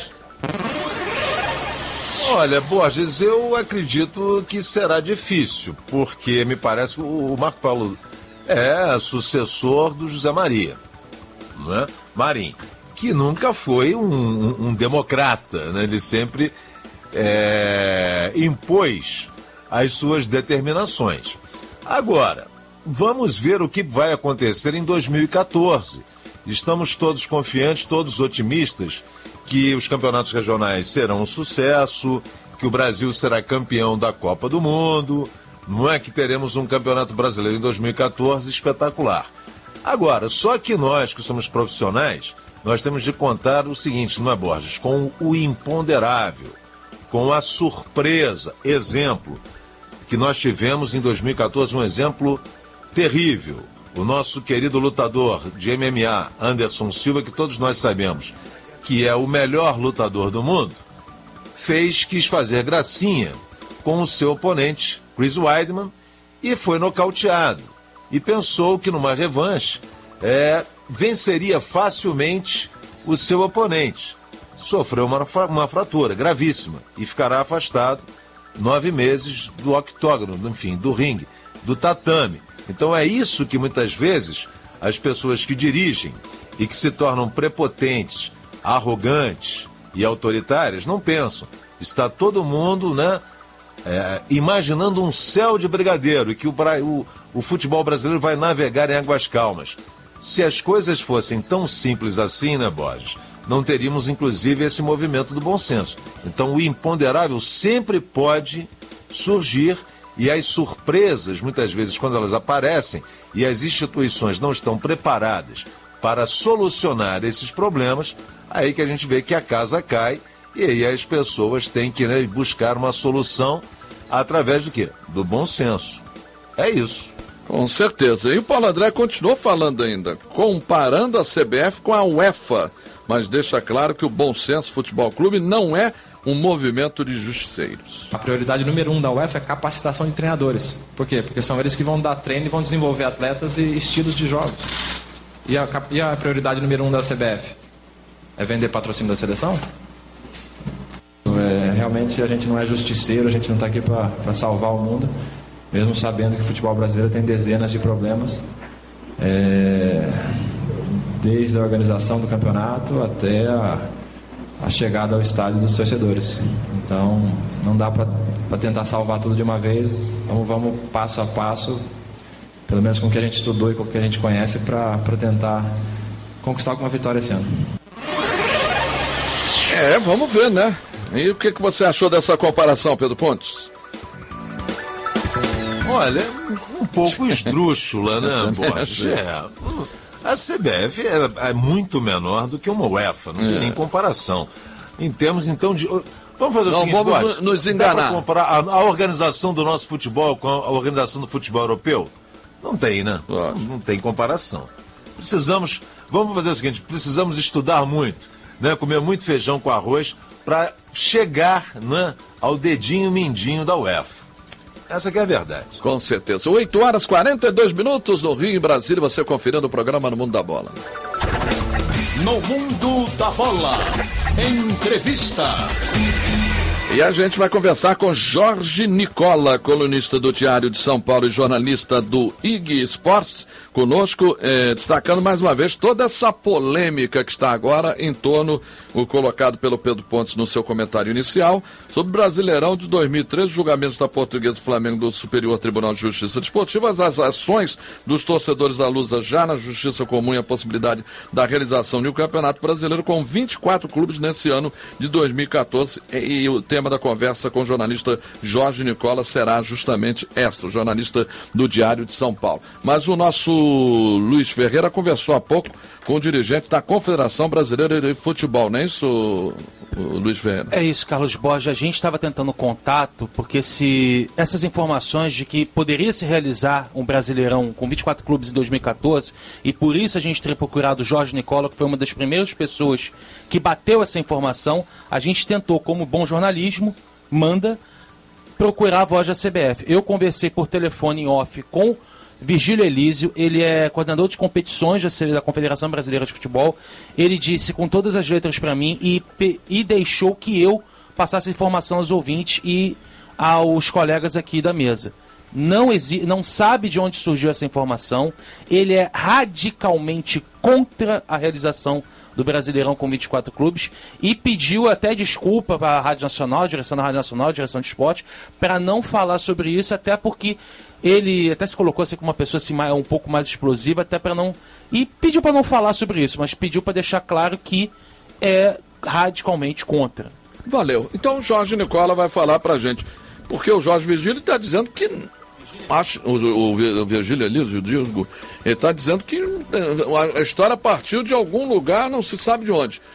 Olha, Borges, eu acredito que será difícil, porque me parece que o Marco Polo é sucessor do José Maria, né? Marim, que nunca foi um, um, um democrata, né? Ele sempre É, impôs as suas determinações. Agora, vamos ver o que vai acontecer em dois mil e catorze. Estamos todos confiantes, todos otimistas que os campeonatos regionais serão um sucesso, que o Brasil será campeão da Copa do Mundo. Não é que teremos um campeonato brasileiro em dois mil e catorze espetacular. Agora, só que nós que somos profissionais, nós temos de contar o seguinte, não é, Borges? Com o imponderável, com a surpresa. Exemplo, que nós tivemos em dois mil e catorze um exemplo terrível. O nosso querido lutador de M M A, Anderson Silva, que todos nós sabemos que é o melhor lutador do mundo, fez, quis fazer gracinha com o seu oponente, Chris Weidman, e foi nocauteado. E pensou que numa revanche é, venceria facilmente o seu oponente. Sofreu uma, uma fratura gravíssima e ficará afastado nove meses do octógono, enfim, do ringue, do tatame. Então é isso que muitas vezes as pessoas que dirigem e que se tornam prepotentes, arrogantes e autoritárias não pensam. Está todo mundo, né, é, imaginando um céu de brigadeiro e que o, o, o futebol brasileiro vai navegar em águas calmas. Se as coisas fossem tão simples assim, né, Borges, não teríamos inclusive esse movimento do bom senso. Então o imponderável sempre pode surgir e as surpresas, muitas vezes, quando elas aparecem e as instituições não estão preparadas para solucionar esses problemas, aí que a gente vê que a casa cai e aí as pessoas têm que, né, buscar uma solução através do quê? Do bom senso. É isso. Com certeza. E o Paulo André continuou falando ainda, comparando a C B F com a UEFA, mas deixa claro que o Bom Senso Futebol Clube não é um movimento de justiceiros. A prioridade número um da UEFA é capacitação de treinadores. Por quê? Porque são eles que vão dar treino e vão desenvolver atletas e estilos de jogos. E a, e a prioridade número um da C B F? É vender patrocínio da seleção? É, realmente a gente não é justiceiro, a gente não está aqui para salvar o mundo, mesmo sabendo que o futebol brasileiro tem dezenas de problemas, é, desde a organização do campeonato até a, a chegada ao estádio dos torcedores. Então não dá para tentar salvar tudo de uma vez, vamos, vamos passo a passo, pelo menos com o que a gente estudou e com o que a gente conhece, para tentar conquistar alguma vitória esse ano. É, vamos ver, né? E o que, que você achou dessa comparação, Pedro Pontes? Olha, um pouco esdrúxula, né, Borges? É, a C B F é, é muito menor do que uma UEFA, não tem é. nem comparação. Em termos, então, de... Vamos fazer o não, seguinte, vamos Borges, nos enganar. Dá pra comparar a, a organização do nosso futebol com a, a organização do futebol europeu? Não tem, né? Não, não tem comparação. Precisamos, vamos fazer o seguinte, precisamos estudar muito, né? Comer muito feijão com arroz para chegar, né, ao dedinho mindinho da UEFA. Essa que é a verdade. Com certeza. oito horas e quarenta e dois minutos no Rio e Brasília, você conferindo o programa No Mundo da Bola. No Mundo da Bola, entrevista. E a gente vai conversar com Jorge Nicola, colunista do Diário de São Paulo e jornalista do I G Esportes, conosco, eh, destacando mais uma vez toda essa polêmica que está agora em torno, o colocado pelo Pedro Pontes no seu comentário inicial, sobre o Brasileirão de dois mil e treze, julgamentos da Portuguesa e Flamengo do Superior Tribunal de Justiça Desportiva, as ações dos torcedores da Lusa já na Justiça Comum e a possibilidade da realização de um Campeonato Brasileiro com vinte e quatro clubes nesse ano de dois mil e catorze, e, e o tema da conversa com o jornalista Jorge Nicola será justamente esta, o jornalista do Diário de São Paulo. Mas o nosso Luiz Ferreira conversou há pouco com o dirigente da Confederação Brasileira de Futebol, não é isso, Luiz Ferreira? É isso, Carlos Borges. A gente estava tentando contato porque se essas informações de que poderia se realizar um Brasileirão com vinte e quatro clubes em dois mil e catorze, e por isso a gente teria procurado o Jorge Nicola, que foi uma das primeiras pessoas que bateu essa informação, a gente tentou, como bom jornalismo, manda procurar a voz da C B F. Eu conversei por telefone em off com Virgílio Elísio, ele é coordenador de competições da Confederação Brasileira de Futebol. Ele disse com todas as letras para mim e, e deixou que eu passasse informação aos ouvintes e aos colegas aqui da mesa. Não, exi- não sabe de onde surgiu essa informação. Ele é radicalmente contra a realização do Brasileirão com vinte e quatro clubes e pediu até desculpa para a Rádio Nacional, a direção da Rádio Nacional, a direção de esporte, para não falar sobre isso, até porque ele até se colocou assim como uma pessoa assim, um pouco mais explosiva, até para não... E pediu para não falar sobre isso, mas pediu para deixar claro que é radicalmente contra. Valeu. Então o Jorge Nicola vai falar para a gente, porque o Jorge Virgílio está dizendo que... Acho, o, o, o Virgílio Elísio, digo, ele está dizendo que a história partiu de algum lugar, não se sabe de onde.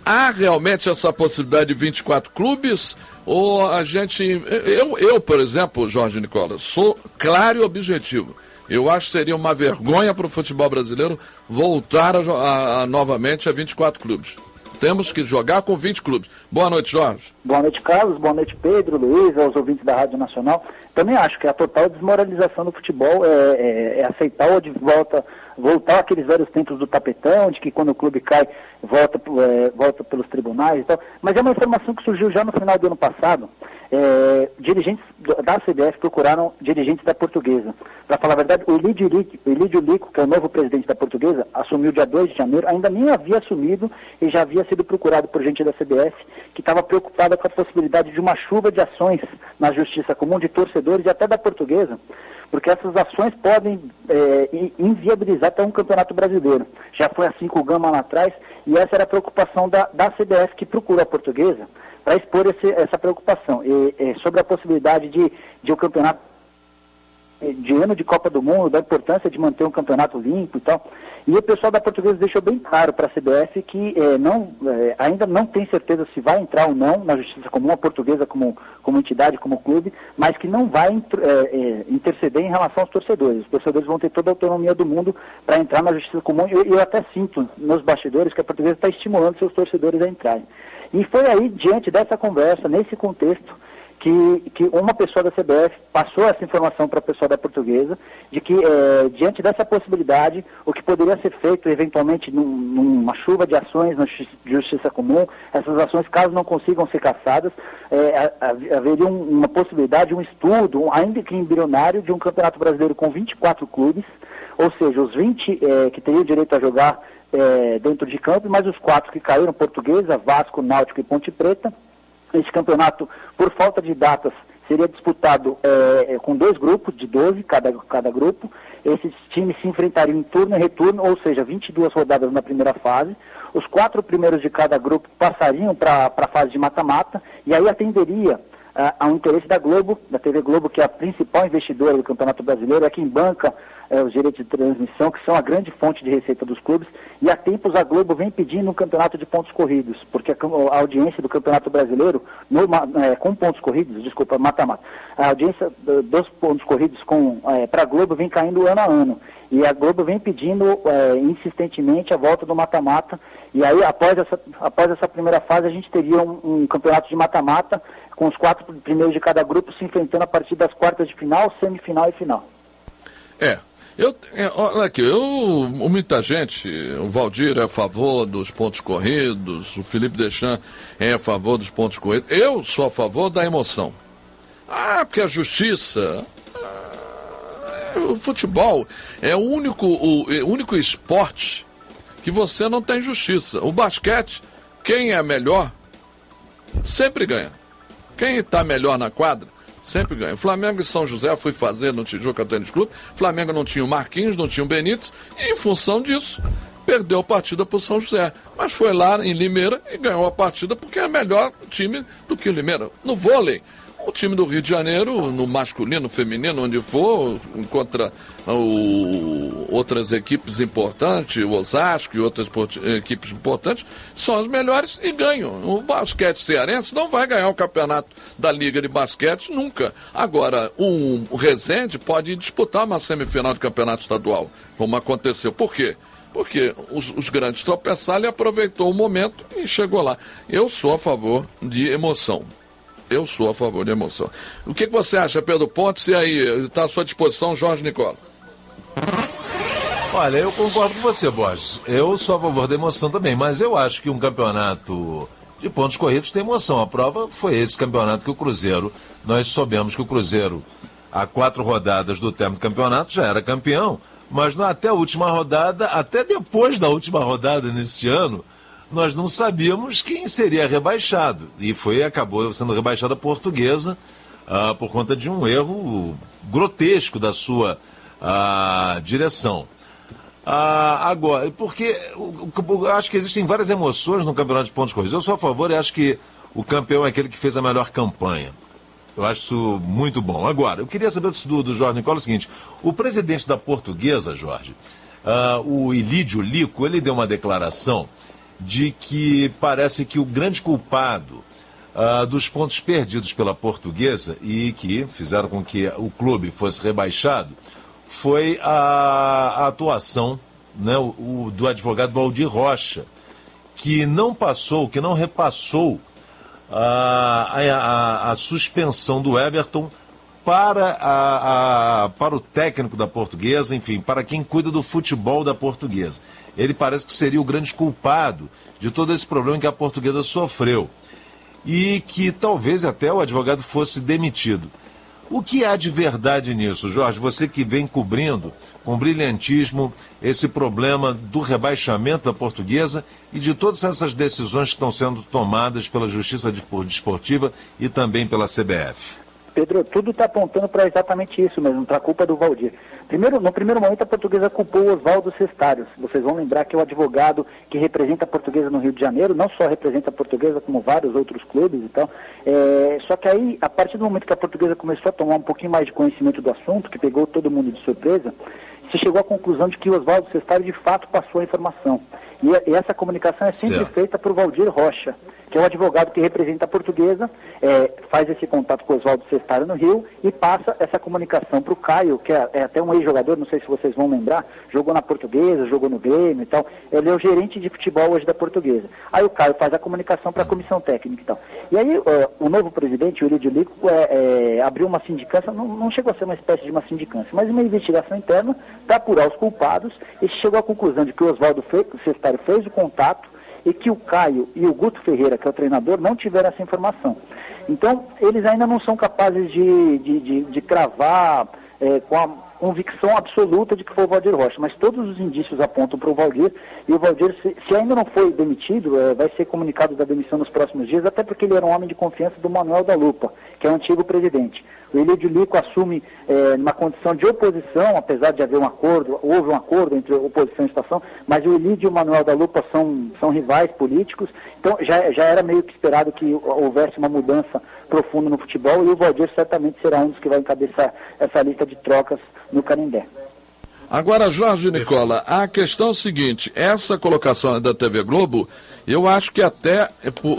há realmente essa possibilidade de vinte e quatro clubes? Ou a gente... Eu, eu, por exemplo, Jorge Nicola, sou claro e objetivo. Eu acho que seria uma vergonha para o futebol brasileiro voltar a, a, a, novamente a vinte e quatro clubes. Temos que jogar com vinte clubes. Boa noite, Jorge. Boa noite, Carlos. Boa noite, Pedro, Luiz, aos ouvintes da Rádio Nacional. Também acho que a total desmoralização do futebol é, é, é aceitar ou de volta, voltar àqueles velhos tempos do tapetão, de que quando o clube cai, volta, é, volta pelos tribunais e tal. Mas é uma informação que surgiu já no final do ano passado. É, dirigentes da C B F procuraram dirigentes da Portuguesa. Para falar a verdade, o Ilídio Lico, o Ilídio Lico, que é o novo presidente da Portuguesa, assumiu dia dois de janeiro, ainda nem havia assumido e já havia sido procurado por gente da C B F, que estava preocupada com a possibilidade de uma chuva de ações na Justiça Comum de torcedores e até da Portuguesa, porque essas ações podem é, inviabilizar até um campeonato brasileiro. Já foi assim com o Gama lá atrás, e essa era a preocupação da, da C B F, que procurou a Portuguesa para expor esse, essa preocupação. E, e sobre a possibilidade de, de o campeonato, de ano de Copa do Mundo, da importância de manter um campeonato limpo e tal. E o pessoal da Portuguesa deixou bem claro para a C B F que é, não, é, ainda não tem certeza se vai entrar ou não na Justiça Comum, a Portuguesa como, como entidade, como clube, mas que não vai é, é, interceder em relação aos torcedores. Os torcedores vão ter toda a autonomia do mundo para entrar na Justiça Comum. Eu, eu até sinto nos bastidores que a Portuguesa está estimulando seus torcedores a entrarem. E foi aí, diante dessa conversa, nesse contexto, que, que uma pessoa da C B F passou essa informação para a pessoa da Portuguesa, de que, é, diante dessa possibilidade, o que poderia ser feito, eventualmente, num, numa chuva de ações na Justiça Comum, essas ações, caso não consigam ser cassadas, é, haveria um, uma possibilidade, um estudo, um, ainda que embrionário, de um Campeonato Brasileiro com vinte e quatro clubes, ou seja, os vinte é, que teriam direito a jogar É, dentro de campo, mas os quatro que caíram, Portuguesa, Vasco, Náutico e Ponte Preta. Esse campeonato, por falta de datas, seria disputado é, com dois grupos de doze, cada, cada grupo. Esses times se enfrentariam em turno e retorno, ou seja, vinte e duas rodadas na primeira fase. Os quatro primeiros de cada grupo passariam para a fase de mata-mata, e aí atenderia a, ao interesse da Globo, da T V Globo, que é a principal investidora do Campeonato Brasileiro, é quem banca É, os direitos de transmissão, que são a grande fonte de receita dos clubes, e há tempos a Globo vem pedindo um campeonato de pontos corridos, porque a, a audiência do Campeonato Brasileiro, no, é, com pontos corridos, desculpa, mata-mata, a audiência dos pontos corridos é, para a Globo vem caindo ano a ano, e a Globo vem pedindo é, insistentemente a volta do mata-mata, e aí após essa, após essa primeira fase a gente teria um, um campeonato de mata-mata, com os quatro primeiros de cada grupo se enfrentando a partir das quartas de final, semifinal e final. É. Eu, é, olha aqui, eu, muita gente, o Valdir é a favor dos pontos corridos, o Felipe Deschamps é a favor dos pontos corridos. Eu sou a favor da emoção. Ah, porque a justiça, ah, o futebol é o único, o, o único esporte que você não tem justiça. O basquete, quem é melhor, sempre ganha. Quem está melhor na quadra, sempre ganha. O Flamengo e São José fui fazer no Tijuca Tênis Clube. O Flamengo não tinha o Marquinhos, não tinha o Benítez, e em função disso, perdeu a partida para o São José. Mas foi lá em Limeira e ganhou a partida porque é melhor time do que o Limeira. No vôlei, o time do Rio de Janeiro, no masculino, no feminino, onde for, contra o, outras equipes importantes, o Osasco e outras equipes importantes, são as melhores e ganham. O basquete cearense não vai ganhar o campeonato da Liga de Basquete nunca. Agora, o, o Resende pode disputar uma semifinal de campeonato estadual, como aconteceu. Por quê? Porque os, os grandes tropeçaram e aproveitou o momento e chegou lá. Eu sou a favor de emoção. Eu sou a favor de emoção. O que, que você acha, Pedro Pontes? E aí, está à sua disposição, Jorge Nicola? Olha, eu concordo com você, Borges. Eu sou a favor da emoção também, mas eu acho que um campeonato de pontos corridos tem emoção. A prova foi esse campeonato que o Cruzeiro, nós soubemos que o Cruzeiro, há quatro rodadas do término do campeonato, já era campeão, mas até a última rodada, até depois da última rodada neste ano, nós não sabíamos quem seria rebaixado. E foi, acabou sendo rebaixada a Portuguesa uh, por conta de um erro grotesco da sua uh, direção. Uh, agora, porque eu, eu acho que existem várias emoções no campeonato de pontos corridos. Eu sou a favor e acho que o campeão é aquele que fez a melhor campanha. Eu acho isso muito bom. Agora, eu queria saber do, do Jorge Nicola o seguinte: o presidente da Portuguesa, Jorge, uh, o Ilídio Lico, ele deu uma declaração de que parece que o grande culpado uh, dos pontos perdidos pela Portuguesa e que fizeram com que o clube fosse rebaixado foi a, a atuação, né, o, o, do advogado Valdir Rocha, que não passou, que não repassou a, a, a suspensão do Everton para, a, a, para o técnico da Portuguesa, enfim, para quem cuida do futebol da Portuguesa. Ele parece que seria o grande culpado de todo esse problema que a Portuguesa sofreu. E que talvez até o advogado fosse demitido. O que há de verdade nisso, Jorge? Você que vem cobrindo com brilhantismo esse problema do rebaixamento da Portuguesa e de todas essas decisões que estão sendo tomadas pela Justiça Desportiva e também pela C B F. Pedro, tudo está apontando para exatamente isso mesmo, para a culpa do Valdir. Primeiro, no primeiro momento, a Portuguesa culpou o Oswaldo Cestários. Vocês vão lembrar que é o advogado que representa a Portuguesa no Rio de Janeiro, não só representa a Portuguesa, como vários outros clubes e tal. É, só que aí, a partir do momento que a Portuguesa começou a tomar um pouquinho mais de conhecimento do assunto, que pegou todo mundo de surpresa, se chegou à conclusão de que o Oswaldo Cestários de fato passou a informação. E, e essa comunicação é sempre certo. feita por Valdir Rocha, que é o advogado que representa a Portuguesa, é, faz esse contato com o Oswaldo Cestários no Rio e passa essa comunicação para o Caio, que é, é até um ex-jogador, não sei se vocês vão lembrar, jogou na Portuguesa, jogou no Grêmio e tal. Ele é o gerente de futebol hoje da Portuguesa. Aí o Caio faz a comunicação para a comissão técnica e tal. E aí uh, o novo presidente, o Ilídio Lico, é, é, abriu uma sindicância, não, não chegou a ser uma espécie de uma sindicância, mas uma investigação interna para apurar os culpados e chegou à conclusão de que o Oswaldo Cestários fez o contato e que o Caio e o Guto Ferreira, que é o treinador, não tiveram essa informação. Então, eles ainda não são capazes de, de, de, de cravar é, com a convicção absoluta de que foi o Valdir Rocha, mas todos os indícios apontam para o Valdir, e o Valdir, se, se ainda não foi demitido, é, vai ser comunicado da demissão nos próximos dias, até porque ele era um homem de confiança do Manuel da Lupa, que é o antigo presidente. O Ilídio Lico assume é, uma condição de oposição, apesar de haver um acordo, houve um acordo entre oposição e situação, mas o Ilídio e o Manuel da Lupa são, são rivais políticos, então já, já era meio que esperado que houvesse uma mudança profunda no futebol, e o Valdir certamente será um dos que vai encabeçar essa lista de trocas no Canindé. Agora, Jorge Nicola, a questão é o seguinte, essa colocação da T V Globo, eu acho que até,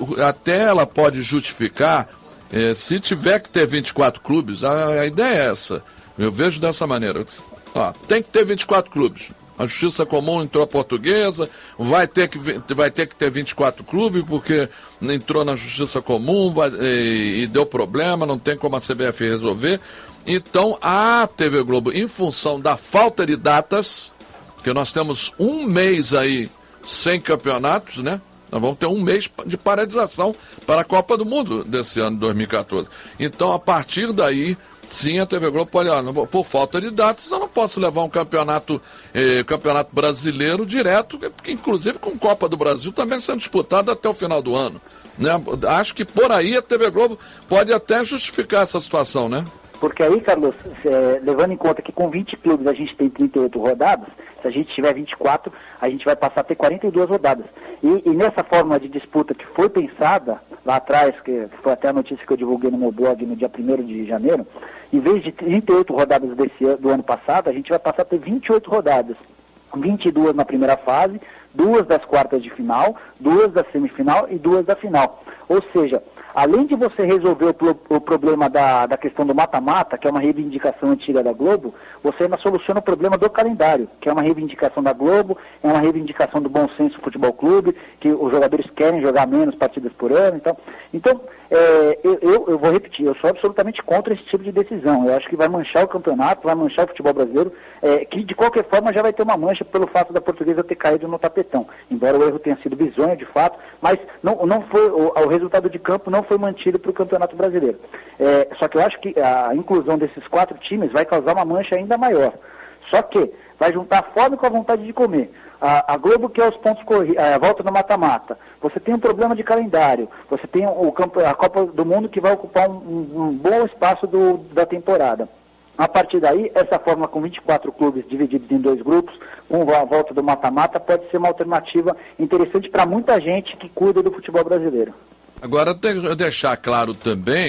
até ela pode justificar. É, se tiver que ter vinte e quatro clubes, a, a ideia é essa. Eu vejo dessa maneira. Ó, tem que ter vinte e quatro clubes. A Justiça Comum entrou a Portuguesa, vai ter que, vai ter que ter vinte e quatro clubes, porque entrou na Justiça Comum vai, e, e deu problema, não tem como a C B F resolver. Então, a T V Globo, em função da falta de datas, que nós temos um mês aí sem campeonatos, né? Nós vamos ter um mês de paralisação para a Copa do Mundo desse ano, dois mil e quatorze. Então, a partir daí, sim, a T V Globo pode, olha, por falta de datas, eu não posso levar um campeonato, eh, campeonato brasileiro direto, porque inclusive com Copa do Brasil também sendo disputado até o final do ano. Né? Acho que por aí a T V Globo pode até justificar essa situação, né? Porque aí, Carlos, é, levando em conta que com vinte clubes a gente tem trinta e oito rodadas, se a gente tiver vinte e quatro, a gente vai passar a ter quarenta e duas rodadas. E, e nessa fórmula de disputa que foi pensada lá atrás, que foi até a notícia que eu divulguei no meu blog no dia primeiro de janeiro, em vez de trinta e oito rodadas desse, do ano passado, a gente vai passar a ter vinte e oito rodadas. vinte e duas na primeira fase, duas das quartas de final, duas da semifinal e duas da final. Ou seja, além de você resolver o, pro, o problema da, da questão do mata-mata, que é uma reivindicação antiga da Globo, você ainda soluciona o problema do calendário, que é uma reivindicação da Globo, é uma reivindicação do Bom Senso Futebol Clube, que os jogadores querem jogar menos partidas por ano. Então, então é, eu, eu, eu vou repetir, eu sou absolutamente contra esse tipo de decisão. Eu acho que vai manchar o campeonato, vai manchar o futebol brasileiro, é, que de qualquer forma já vai ter uma mancha pelo fato da Portuguesa ter caído no tapetão. Embora o erro tenha sido bizonho, de fato, mas não, não foi, o, o resultado de campo não foi mantido para o Campeonato Brasileiro. É, só que eu acho que a inclusão desses quatro times vai causar uma mancha ainda maior. Só que vai juntar a fome com a vontade de comer. A, a Globo quer os pontos corridos, a volta no mata-mata. Você tem um problema de calendário. Você tem o, a Copa do Mundo que vai ocupar um, um, um bom espaço do, da temporada. A partir daí, essa forma com vinte e quatro clubes divididos em dois grupos, com a volta do mata-mata, pode ser uma alternativa interessante para muita gente que cuida do futebol brasileiro. Agora, deixar claro também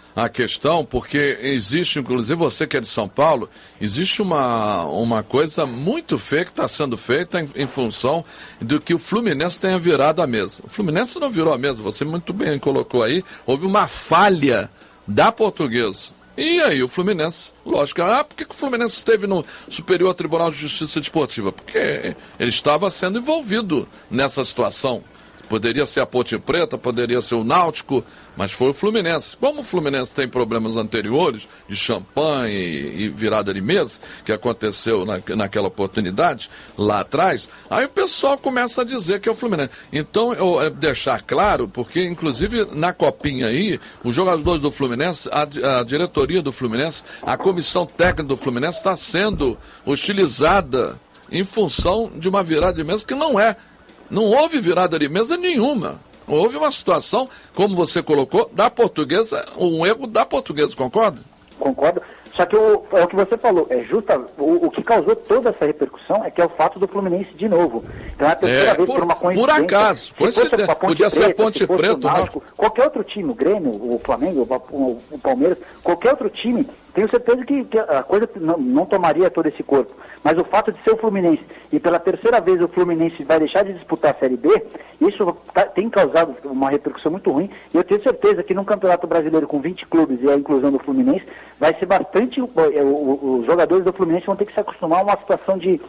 a questão, porque existe, inclusive você que é de São Paulo, existe uma, uma coisa muito feia que está sendo feita em, em função do que o Fluminense tenha virado a mesa. O Fluminense não virou a mesa, você muito bem colocou aí, houve uma falha da Portuguesa. E aí o Fluminense, lógico, ah, por que o Fluminense esteve no Superior Tribunal de Justiça Desportiva? Porque ele estava sendo envolvido nessa situação. Poderia ser a Ponte Preta, poderia ser o Náutico, mas foi o Fluminense. Como o Fluminense tem problemas anteriores, de champanhe e, e virada de mesa, que aconteceu na, naquela oportunidade, lá atrás, aí o pessoal começa a dizer que é o Fluminense. Então, eu é, deixar claro, porque inclusive na copinha aí, os jogadores do Fluminense, a, a diretoria do Fluminense, a comissão técnica do Fluminense está sendo hostilizada em função de uma virada de mesa que não é. Não houve virada de mesa nenhuma. Houve uma situação, como você colocou, da Portuguesa, um erro da Portuguesa, concorda? Concordo. Só que o, é o que você falou, é justa, o, o que causou toda essa repercussão é que é o fato do Fluminense de novo. Então é a terceira é, vez por, por uma coincidência. Por acaso, coincidência. Podia ser a Ponte Preta, Náutico, qualquer outro time, o Grêmio, o Flamengo, o, o Palmeiras, qualquer outro time, tenho certeza que, que a coisa não, não tomaria todo esse corpo. Mas o fato de ser o Fluminense e pela terceira vez o Fluminense vai deixar de disputar a Série B, isso tá, tem causado uma repercussão muito ruim. E eu tenho certeza que num Campeonato Brasileiro com vinte clubes e a inclusão do Fluminense, vai ser bastante... Os jogadores do Fluminense vão ter que se acostumar a uma situação de...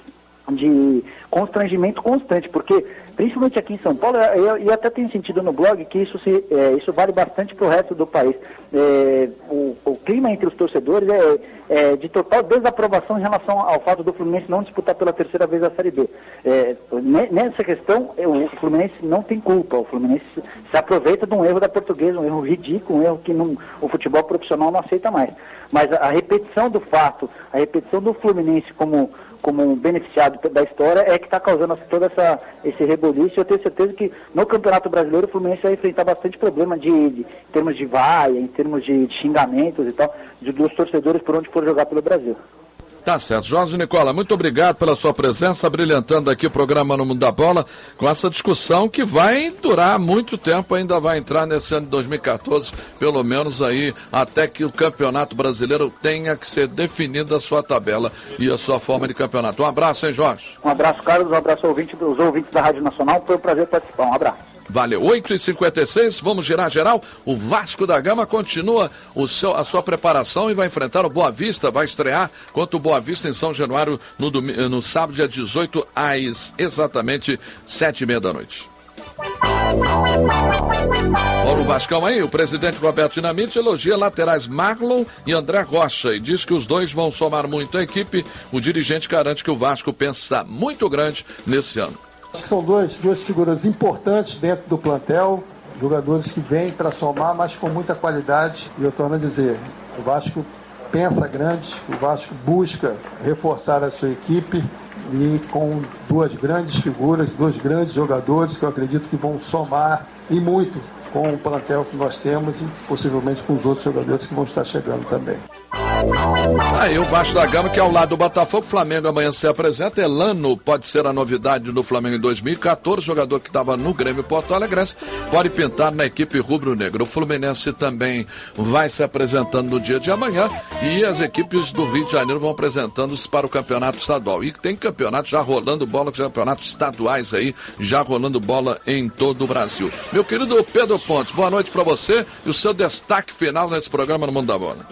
de constrangimento constante, porque principalmente aqui em São Paulo, eu, eu até tenho sentido no blog que isso, se, é, isso vale bastante para o resto do país. É, o, o clima entre os torcedores é, é de total desaprovação em relação ao fato do Fluminense não disputar pela terceira vez a Série B. É, nessa questão, o Fluminense não tem culpa, o Fluminense se aproveita de um erro da Portuguesa, um erro ridículo, um erro que não, o futebol profissional não aceita mais. Mas a, a repetição do fato, a repetição do Fluminense como como um beneficiado da história, é que está causando todo essa, esse reboliço. Eu tenho certeza que no Campeonato Brasileiro o Fluminense vai enfrentar bastante problema de, de, em termos de vaia, em termos de, de xingamentos e tal, de, dos torcedores por onde for jogar pelo Brasil. Tá certo. Jorge Nicola, muito obrigado pela sua presença, brilhantando aqui o programa No Mundo da Bola, com essa discussão que vai durar muito tempo, ainda vai entrar nesse ano de dois mil e quatorze, pelo menos aí, até que o Campeonato Brasileiro tenha que ser definida a sua tabela e a sua forma de campeonato. Um abraço, hein, Jorge? Um abraço, Carlos, um abraço aos ouvintes, aos ouvintes da Rádio Nacional, foi um prazer participar, um abraço. Valeu, oito e cinquenta e seis, vamos girar geral. O Vasco da Gama continua o seu, a sua preparação e vai enfrentar o Boa Vista, vai estrear contra o Boa Vista em São Januário no, domingo, no sábado, dia dezoito, às exatamente sete e meia da noite. Olha o Vascão aí, o presidente Roberto Dinamite elogia laterais Marlon e André Rocha e diz que os dois vão somar muito à equipe. O dirigente garante que o Vasco pensa muito grande nesse ano. São dois, duas figuras importantes dentro do plantel, jogadores que vêm para somar, mas com muita qualidade. E eu torno a dizer, o Vasco pensa grande, o Vasco busca reforçar a sua equipe e com duas grandes figuras, dois grandes jogadores que eu acredito que vão somar e muito com o plantel que nós temos e possivelmente com os outros jogadores que vão estar chegando também. Aí o Vasco da Gama, que é ao lado do Botafogo, o Flamengo amanhã se apresenta. Elano pode ser a novidade do Flamengo em dois mil e quatorze, jogador que estava no Grêmio Porto Alegrense, pode pintar na equipe rubro-negra. O Fluminense também vai se apresentando no dia de amanhã e as equipes do Rio de Janeiro vão apresentando-se para o campeonato estadual. E tem campeonato já rolando bola, campeonatos estaduais aí, já rolando bola em todo o Brasil. Meu querido Pedro Pontes, boa noite para você e o seu destaque final nesse programa no Mundo da Bola.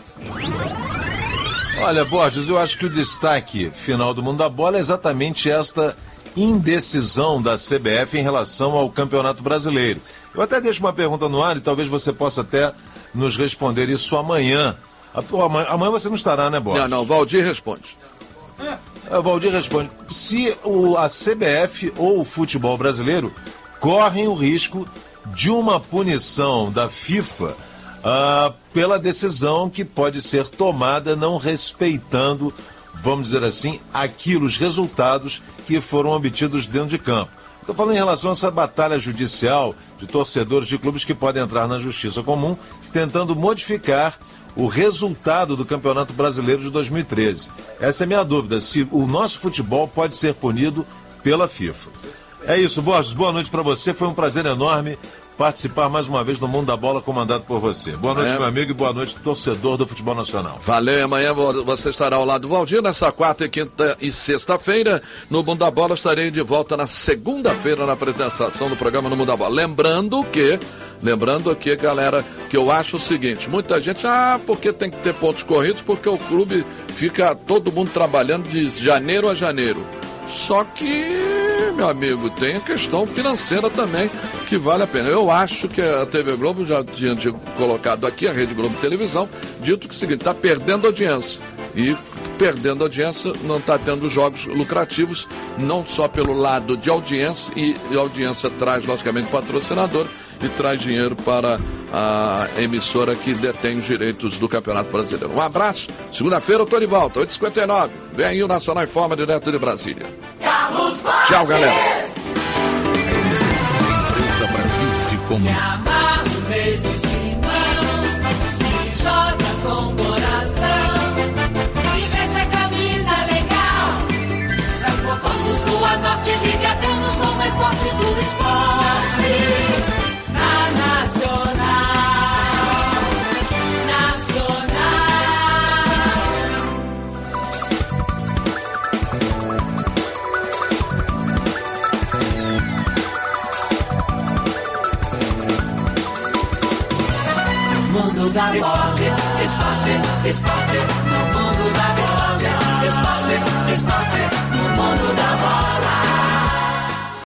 Olha, Borges, eu acho que o destaque final do Mundo da Bola é exatamente esta indecisão da C B F em relação ao Campeonato Brasileiro. Eu até deixo uma pergunta no ar e talvez você possa até nos responder isso amanhã. Amanhã você não estará, né, Borges? Não, não, Valdir responde. É, o Valdir responde. Se o, a C B F ou o futebol brasileiro correm o risco de uma punição da FIFA Uh, pela decisão que pode ser tomada não respeitando, vamos dizer assim, aquilo, os resultados que foram obtidos dentro de campo. Estou falando em relação a essa batalha judicial de torcedores de clubes que podem entrar na justiça comum tentando modificar o resultado do Campeonato Brasileiro de dois mil e treze. Essa é a minha dúvida, se o nosso futebol pode ser punido pela FIFA. É isso, Borges, boa noite para você, foi um prazer enorme participar mais uma vez do Mundo da Bola comandado por você. Boa noite, É. meu amigo, e boa noite, torcedor do futebol nacional. Valeu, amanhã você estará ao lado do Valdir, nessa quarta, e quinta e sexta-feira. No Mundo da Bola estarei de volta na segunda-feira na apresentação do programa no Mundo da Bola. Lembrando que, lembrando que, galera, que eu acho o seguinte, muita gente, ah, porque tem que ter pontos corridos, porque o clube fica todo mundo trabalhando de janeiro a janeiro. Só que, meu amigo, tem a questão financeira também que vale a pena. Eu acho que a T V Globo, já tinha colocado aqui, a Rede Globo Televisão, dito que é o seguinte, está perdendo audiência. E perdendo audiência, não está tendo jogos lucrativos, não só pelo lado de audiência, e a audiência traz, logicamente, patrocinador e traz dinheiro para a emissora que detém os direitos do Campeonato Brasileiro. Um abraço, segunda-feira eu estou de volta, oito e cinquenta e nove. Vem aí o Nacional Informa, direto de Brasília. Carlos Borges. Tchau, galera. Empresa Brasil de Comunicação. Me amarro nesse timão que joga com coração e veste a camisa legal. Pra povão do sul a norte, ligação no som mais forte do esporte. Na Nacional, Nacional. Mundo da esporte, esporte, esporte, no mundo da esporte.